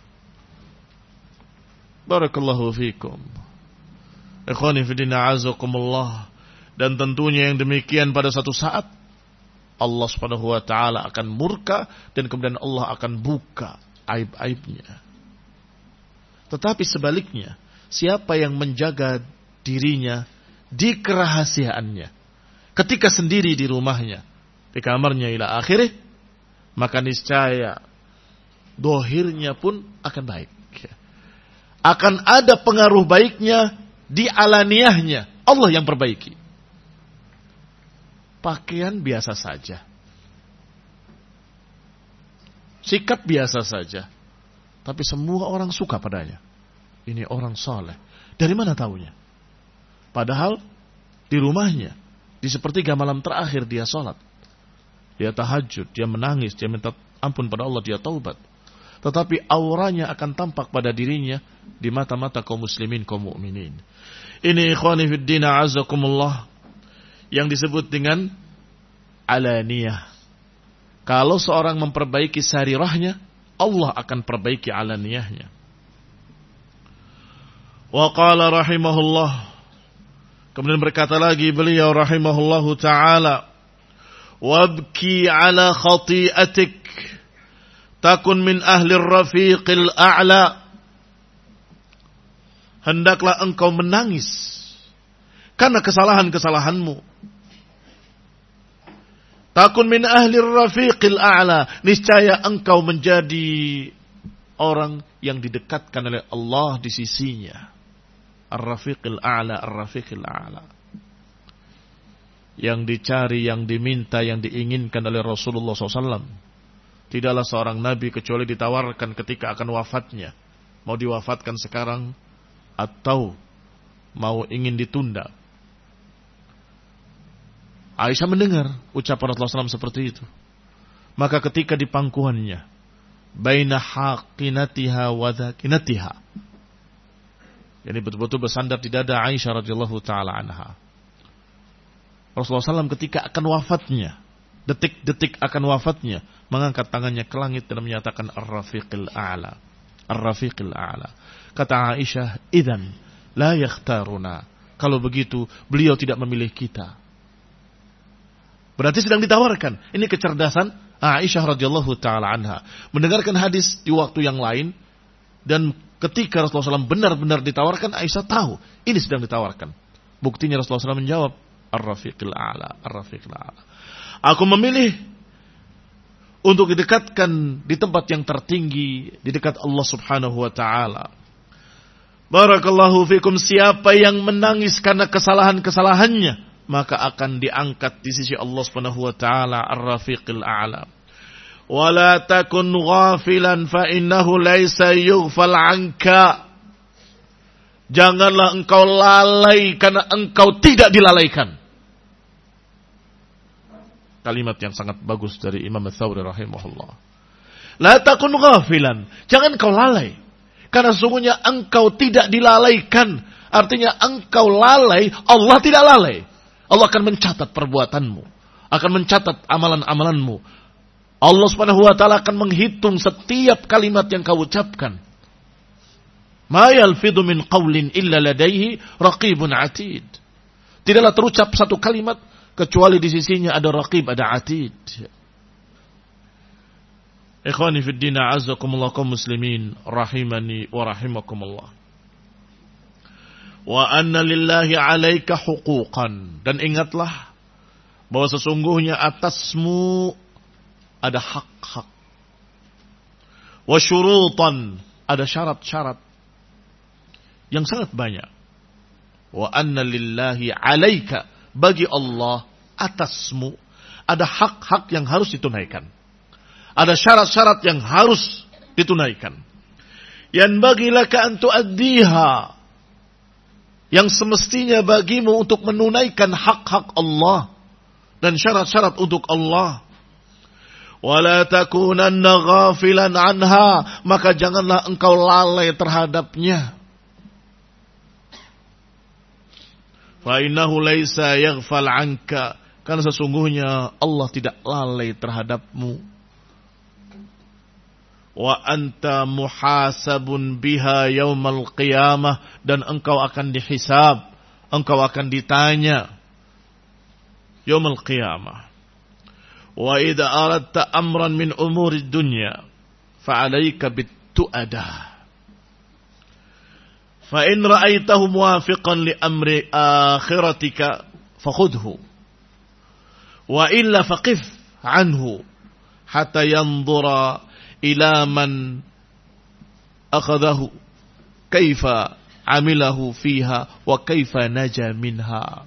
Barakallahu fikum. Ikhwani fidina azakumullah. Dan tentunya yang demikian pada satu saat Allah Subhanahu wa taala akan murka dan kemudian Allah akan buka aib-aibnya. Tetapi sebaliknya, siapa yang menjaga dirinya di kerahasiaannya, ketika sendiri di rumahnya, di kamarnya ila akhirih, maka niscaya dohirnya pun akan baik. Akan ada pengaruh baiknya di alaniyahnya. Allah yang perbaiki. Pakaian biasa saja. Sikap biasa saja. Tapi semua orang suka padanya. Ini orang soleh. Dari mana taunya? Padahal di rumahnya, di sepertiga malam terakhir dia sholat. Dia tahajud, dia menangis, dia minta ampun pada Allah, dia taubat. Tetapi auranya akan tampak pada dirinya di mata-mata kaum muslimin, kaum mukminin. Ini ikhwani fid din a'azzakumullah yang disebut dengan alaniyah. Kalau seorang memperbaiki sarirahnya, Allah akan perbaiki alaniyahnya. Wa qala rahimahullah, kemudian berkata lagi beliau rahimahullahu ta'ala, wabki ala khati'atik takun min ahli rafiqil a'la. Hendaklah engkau menangis karena kesalahan-kesalahanmu. Takun min ahli rafiqil a'la. Niscaya engkau menjadi orang yang didekatkan oleh Allah di sisinya. Ar-rafiqil a'la, ar-rafiqil a'la. Yang dicari, yang diminta, yang diinginkan oleh Rasulullah SAW. Tidaklah seorang nabi kecuali ditawarkan ketika akan wafatnya. Mau diwafatkan sekarang atau mau ingin ditunda. Aisyah mendengar ucapan Rasulullah SAW seperti itu. Maka ketika di pangkuannya, baina haqinatiha wa dhakinatiha, yani betul-betul bersandar di dada Aisyah radhiyallahu taala anha. Rasulullah SAW ketika akan wafatnya, detik-detik akan wafatnya, mengangkat tangannya ke langit dan menyatakan ar-rafiqil a'la, ar-rafiqil a'la. Kata Aisyah, idzan la yakhtaruna. Kalau begitu beliau tidak memilih kita. Berarti sedang ditawarkan. Ini kecerdasan Aisyah radhiyallahu taala anha. Mendengarkan hadis di waktu yang lain, dan ketika Rasulullah SAW benar-benar ditawarkan, Aisyah tahu ini sedang ditawarkan. Buktinya Rasulullah SAW menjawab, ar-rafiqil a'la, ar-rafiqil a'la. Aku memilih untuk didekatkan di tempat yang tertinggi, di dekat Allah Subhanahu wa taala. Barakallahu fikum, siapa yang menangis karena kesalahan-kesalahannya, maka akan diangkat di sisi Allah Subhanahu wa taala ar-rafiqil a'la. Wala takun ghafilan fa innahu laisa yughfal anka. Janganlah engkau lalai karena engkau tidak dilalaikan. Kalimat yang sangat bagus dari Imam Ats-Tsauri rahimahullah. La takun ghafilan, jangan engkau lalai karena sesungguhnya engkau tidak dilalaikan. Artinya engkau lalai, Allah tidak lalai. Allah akan mencatat perbuatanmu, akan mencatat amalan-amalanmu. Allah Subhanahu wa taala akan menghitung setiap kalimat yang kau ucapkan. Ma yalfidhu min qawlin illa ladaihi raqibun atid. Tidaklah terucap satu kalimat kecuali di sisinya ada raqib, ada atid. Ikhwani fid din, a'azzakumullah kaum muslimin rahimani wa rahimakumullah. Wa anna lillahi 'alaika huquqan, dan ingatlah bahwa sesungguhnya atasmu ada hak-hak. Wa syurutan, ada syarat-syarat yang sangat banyak. Wa anna lillahi 'alaika, bagi Allah atasmu ada hak-hak yang harus ditunaikan. Ada syarat-syarat yang harus ditunaikan. Yan bagi laka an tuaddiha, yang semestinya bagimu untuk menunaikan hak-hak Allah dan syarat-syarat untuk Allah. Wala takunanna ghafilan anha, maka janganlah engkau lalai terhadapnya. Fa innahu laisa yaghfal anka, karena sesungguhnya Allah tidak lalai terhadapmu. Wa anta muhasabun biha yaumal qiyamah, dan engkau akan dihisab, engkau akan ditanya yaumal qiyamah. Wa idza aradta amran min umuri dunya fa'alaika bit-tu'adah. Fa in ra'aitahu muwafiqan li amri akhiratika fakhudhu, Wa illa faqif anhu hatta yanzura ila man akhadahu kaifa amilahu fiha wa kaifa naja minha.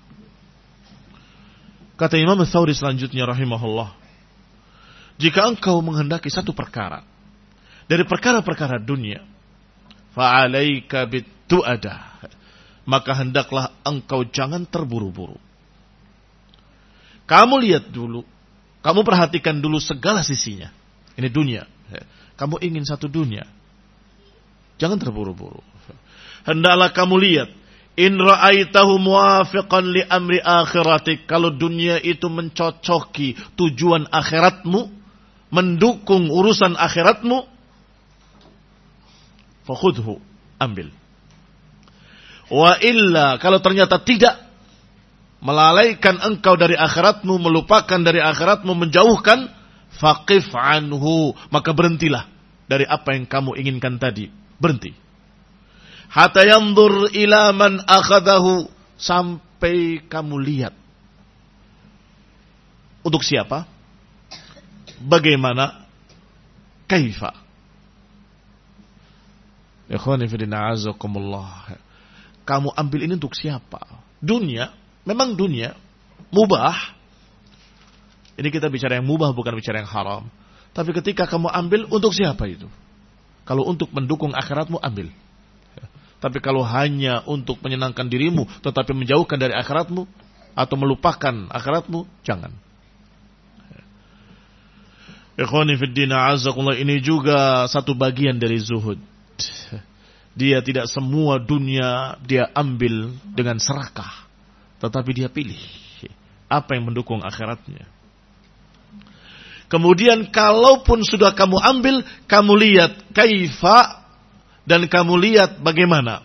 Kata Imam Tsauri selanjutnya rahimahullah, jika engkau menghendaki satu perkara dari perkara-perkara dunia, fa'alaika bitu'ada, maka hendaklah engkau jangan terburu-buru. Kamu lihat dulu, kamu perhatikan dulu segala sisinya. Ini dunia. Kamu ingin satu dunia, jangan terburu-buru. Hendaklah kamu lihat, in ra'aitahu muwafiqan li amri akhiratik, kalau dunia itu mencocoki tujuan akhiratmu, mendukung urusan akhiratmu, fakhudhu, ambil. Wa illa, kalau ternyata tidak, melalaikan engkau dari akhiratmu, melupakan dari akhiratmu, menjauhkan, faqif anhu, maka berhentilah dari apa yang kamu inginkan tadi. Berhenti. Hatta yanzur ila man akhadahu, sampai kamu lihat untuk siapa, bagaimana, kaifa. Ikhwani fillah azakumullah. Kamu ambil ini untuk siapa? Dunia, memang dunia mubah. Ini kita bicara yang mubah, bukan bicara yang haram. Tapi ketika kamu ambil, untuk siapa itu? Kalau untuk mendukung akhiratmu, ambil. Tapi kalau hanya untuk menyenangkan dirimu, tetapi menjauhkan dari akhiratmu, atau melupakan akhiratmu, jangan. Ikhwani fiddina azakullah, ini juga satu bagian dari zuhud. Dia tidak semua dunia dia ambil dengan serakah, tetapi dia pilih apa yang mendukung akhiratnya. Kemudian kalaupun sudah kamu ambil, kamu lihat kaifa, dan kamu lihat bagaimana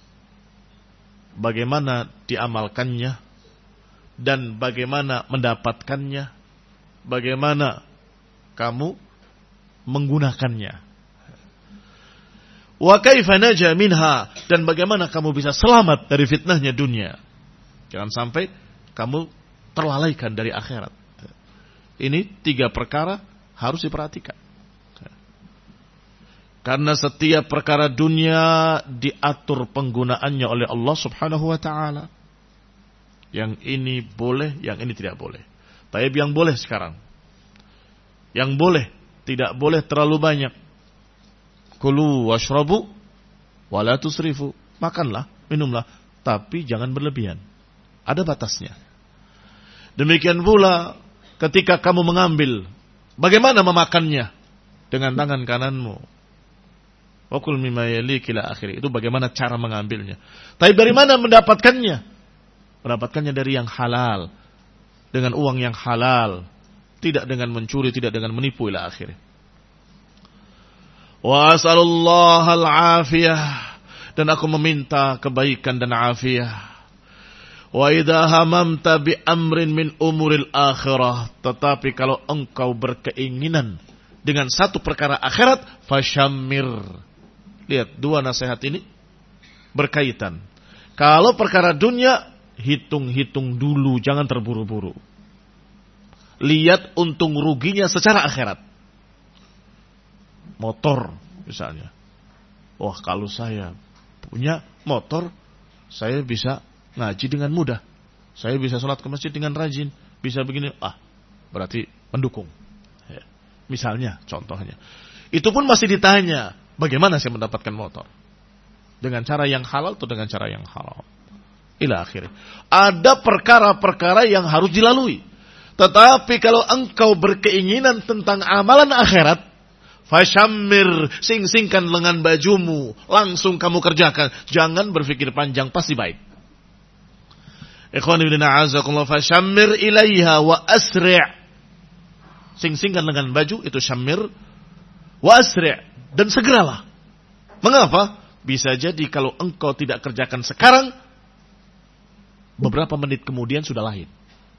diamalkannya, dan bagaimana mendapatkannya, bagaimana kamu menggunakannya. Wa kaifa naja minha, dan bagaimana kamu bisa selamat dari fitnahnya dunia. Jangan sampai kamu terlalaikan dari akhirat. Ini 3 perkara harus diperhatikan. Karena setiap perkara dunia diatur penggunaannya oleh Allah Subhanahu wa taala. Yang ini boleh, yang ini tidak boleh. Tapi yang boleh sekarang. Yang boleh, tidak boleh terlalu banyak. Kulu washrabu wa la tusrifu. Makanlah, minumlah, tapi jangan berlebihan. Ada batasnya. Demikian pula ketika kamu mengambil, bagaimana memakannya? Dengan tangan kananmu. Wa kul mimma yalik ila akhir. Itu bagaimana cara mengambilnya. Tapi dari mana mendapatkannya? Mendapatkannya dari yang halal, dengan uang yang halal, tidak dengan mencuri, tidak dengan menipu ila akhir. Wa as'alullahal afiyah, dan aku meminta kebaikan dan afiyah. Wa idza hamamta bi amrin min umuril akhirah, tetapi kalau engkau berkeinginan dengan satu perkara akhirat, fasyammir. Lihat, 2 nasihat ini berkaitan. Kalau perkara dunia, hitung-hitung dulu, jangan terburu-buru. Lihat untung ruginya secara akhirat. Motor misalnya. Wah, kalau saya punya motor, saya bisa ngaji dengan mudah. Saya bisa sholat ke masjid dengan rajin. Bisa begini. Berarti mendukung. Ya. Misalnya, contohnya. Itu pun masih ditanya, bagaimana saya mendapatkan motor? Dengan cara yang halal atau dengan cara yang haram? Ila akhirnya. Ada perkara-perkara yang harus dilalui. Tetapi kalau engkau berkeinginan tentang amalan akhirat, fasyammir, sing-singkan lengan bajumu, langsung kamu kerjakan. Jangan berpikir panjang, pasti baik. Ikhwani fillah a'azakumullah, fasyammir ilaiha wa asri'. Sing-singkan lengan baju, itu syammir. Wa asri', dan segeralah. Mengapa? Bisa jadi kalau engkau tidak kerjakan sekarang, beberapa menit kemudian sudah lain.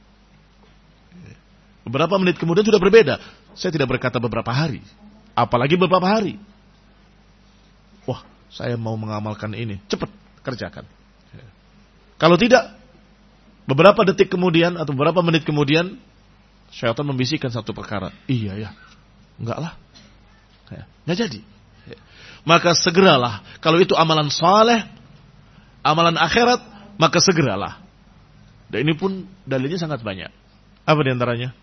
Beberapa menit kemudian sudah berbeda. Saya tidak berkata beberapa hari. Apalagi beberapa hari. Wah, saya mau mengamalkan ini. Cepat kerjakan. Kalau tidak, beberapa detik kemudian atau beberapa menit kemudian Syaitan membisikkan satu perkara. Iya ya. Enggak lah. Enggak jadi. Maka segeralah. Kalau itu amalan saleh, amalan akhirat, maka segeralah. Dan ini pun dalilnya sangat banyak. Apa diantaranya?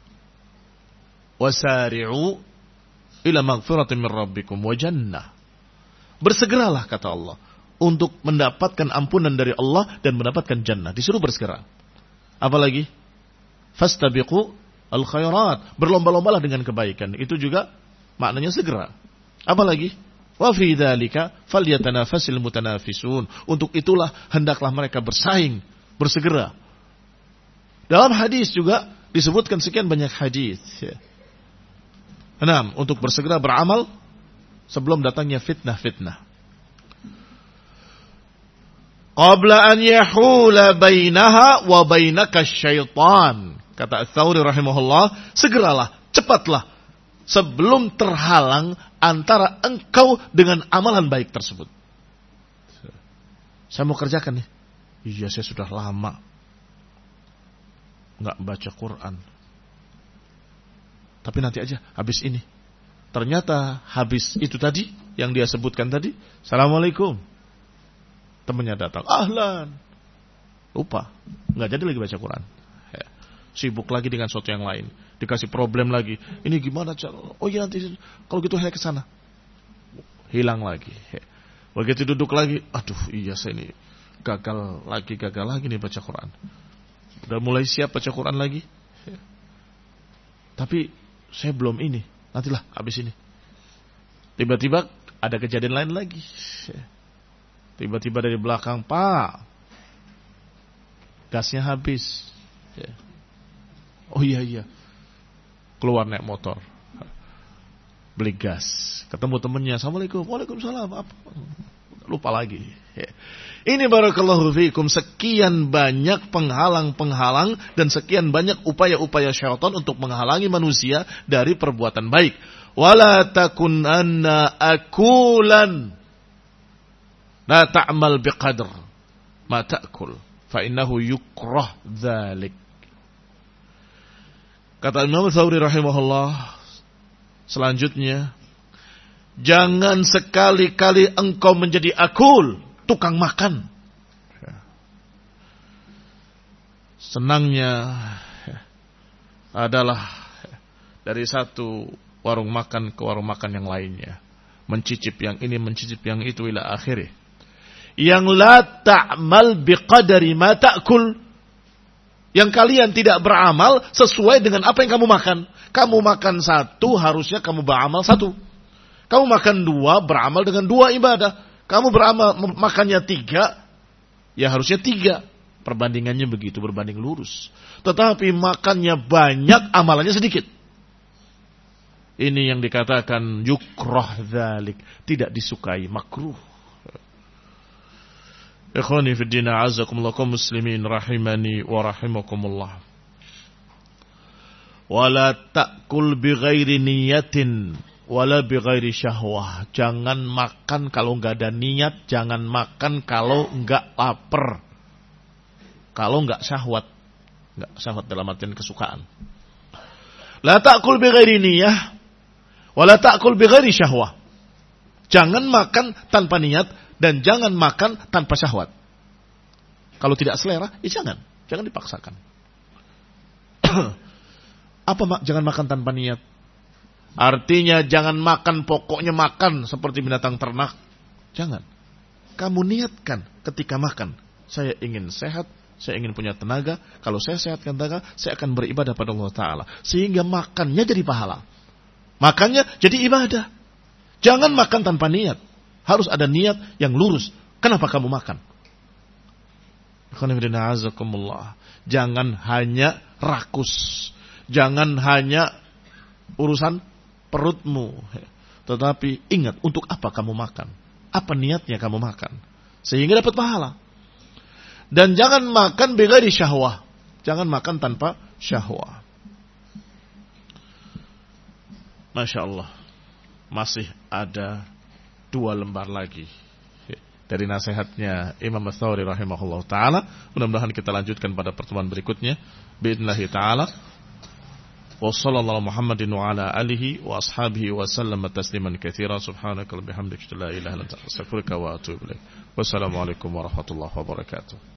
Wasari'u ila maghfiratin min rabbikum wa jannah. Bersegeralah kata Allah untuk mendapatkan ampunan dari Allah dan mendapatkan jannah. Disuruh bersegera. Apalagi? Fastabiqu al-khairat. Berlomba-lombalah dengan kebaikan. Itu juga maknanya segera. Apalagi? Wa fi dzalika falyatanafasil mutanafisun. Untuk itulah hendaklah mereka bersaing, bersegera. Dalam hadis juga disebutkan sekian banyak hadis. 6. Untuk bersegera beramal sebelum datangnya fitnah-fitnah. Qabla an yahula bainaha wa bainaka syaitan. Kata Ats-Tsauri rahimahullah, segeralah, cepatlah sebelum terhalang antara engkau dengan amalan baik tersebut. Saya mau kerjakan nih. Iya, saya sudah lama enggak baca Quran. Tapi nanti aja, habis ini. Ternyata habis itu tadi, yang dia sebutkan tadi, Assalamualaikum. Temannya datang, ahlan. Lupa, nggak jadi lagi baca Quran. Ya. Sibuk lagi dengan sesuatu yang lain. Dikasih problem lagi. Ini gimana cara? Oh iya nanti, kalau gitu saya ke sana. Hilang lagi. Ya. Begitu duduk lagi, aduh iya saya ini gagal lagi nih baca Quran. Udah mulai siap baca Quran lagi. Ya. Tapi saya belum ini. Nantilah habis ini. Tiba-tiba ada kejadian lain lagi. Tiba-tiba dari belakang, Pak, gasnya habis. Oh iya. Keluar naik motor. Beli gas. Ketemu temennya. Assalamualaikum. Waalaikumsalam. Lupa lagi. Ini barakallahu fikum, sekian banyak penghalang-penghalang dan sekian banyak upaya-upaya syaitan untuk menghalangi manusia dari perbuatan baik. Wala takunanna akulan la ta'mal biqadr ma ta'kul fa innahu yukrah dzalik. Kata Imam Tsauri rahimahullah selanjutnya, jangan sekali-kali engkau menjadi akul, tukang makan. Senangnya adalah dari satu warung makan ke warung makan yang lainnya. Mencicip yang ini, mencicip yang itu, ila akhirih. Yang la ta'mal biqadari ma ta'kul. Yang kalian tidak beramal sesuai dengan apa yang kamu makan. Kamu makan satu, harusnya kamu beramal satu. Kamu makan dua, beramal dengan dua ibadah. Kamu beramal makannya tiga, ya harusnya tiga. Perbandingannya begitu, berbanding lurus. Tetapi makannya banyak, amalannya sedikit. Ini yang dikatakan yukrah dzalik, tidak disukai, makruh. Ikhwani fi din, a'azzakumullah kaum muslimin rahimani wa rahimakumullah. Wala ta'kul bighairi niyatin wala bighairi syahwah. Jangan makan kalau enggak ada niat, jangan makan kalau enggak lapar. Kalau enggak syahwat. Enggak syahwat dalam artian kesukaan. La ta'kul bighairi niyah wala ta'kul bighairi syahwah. Jangan makan tanpa niat dan jangan makan tanpa syahwat. Kalau tidak selera, ya jangan dipaksakan. Apa jangan makan tanpa niat? Artinya jangan makan pokoknya makan seperti binatang ternak. Jangan. Kamu niatkan ketika makan, saya ingin sehat, saya ingin punya tenaga. Kalau saya sehatkan tenaga, saya akan beribadah pada Allah Ta'ala. Sehingga makannya jadi pahala. Makannya jadi ibadah. Jangan makan tanpa niat. Harus ada niat yang lurus. Kenapa kamu makan? Jangan hanya rakus. Jangan hanya urusan perutmu. Tetapi ingat, untuk apa kamu makan? Apa niatnya kamu makan? Sehingga dapat pahala. Dan jangan makan bighairi syahwah. Jangan makan tanpa syahwah. Masya Allah. Masih ada 2 lembar lagi dari nasihatnya Imam Ats-Tsauri rahimahullah ta'ala. Mudah-mudahan kita lanjutkan pada pertemuan berikutnya biidznillah ta'ala. Wa sallallahu Muhammadin wa ala alihi wa ashabihi wa sallama tasliman katsira. Subhanaka wa bihamdika la ilaha illa anta astaghfiruka wa atubu ilaik. Wassalamualaikum warahmatullahi wabarakatuh.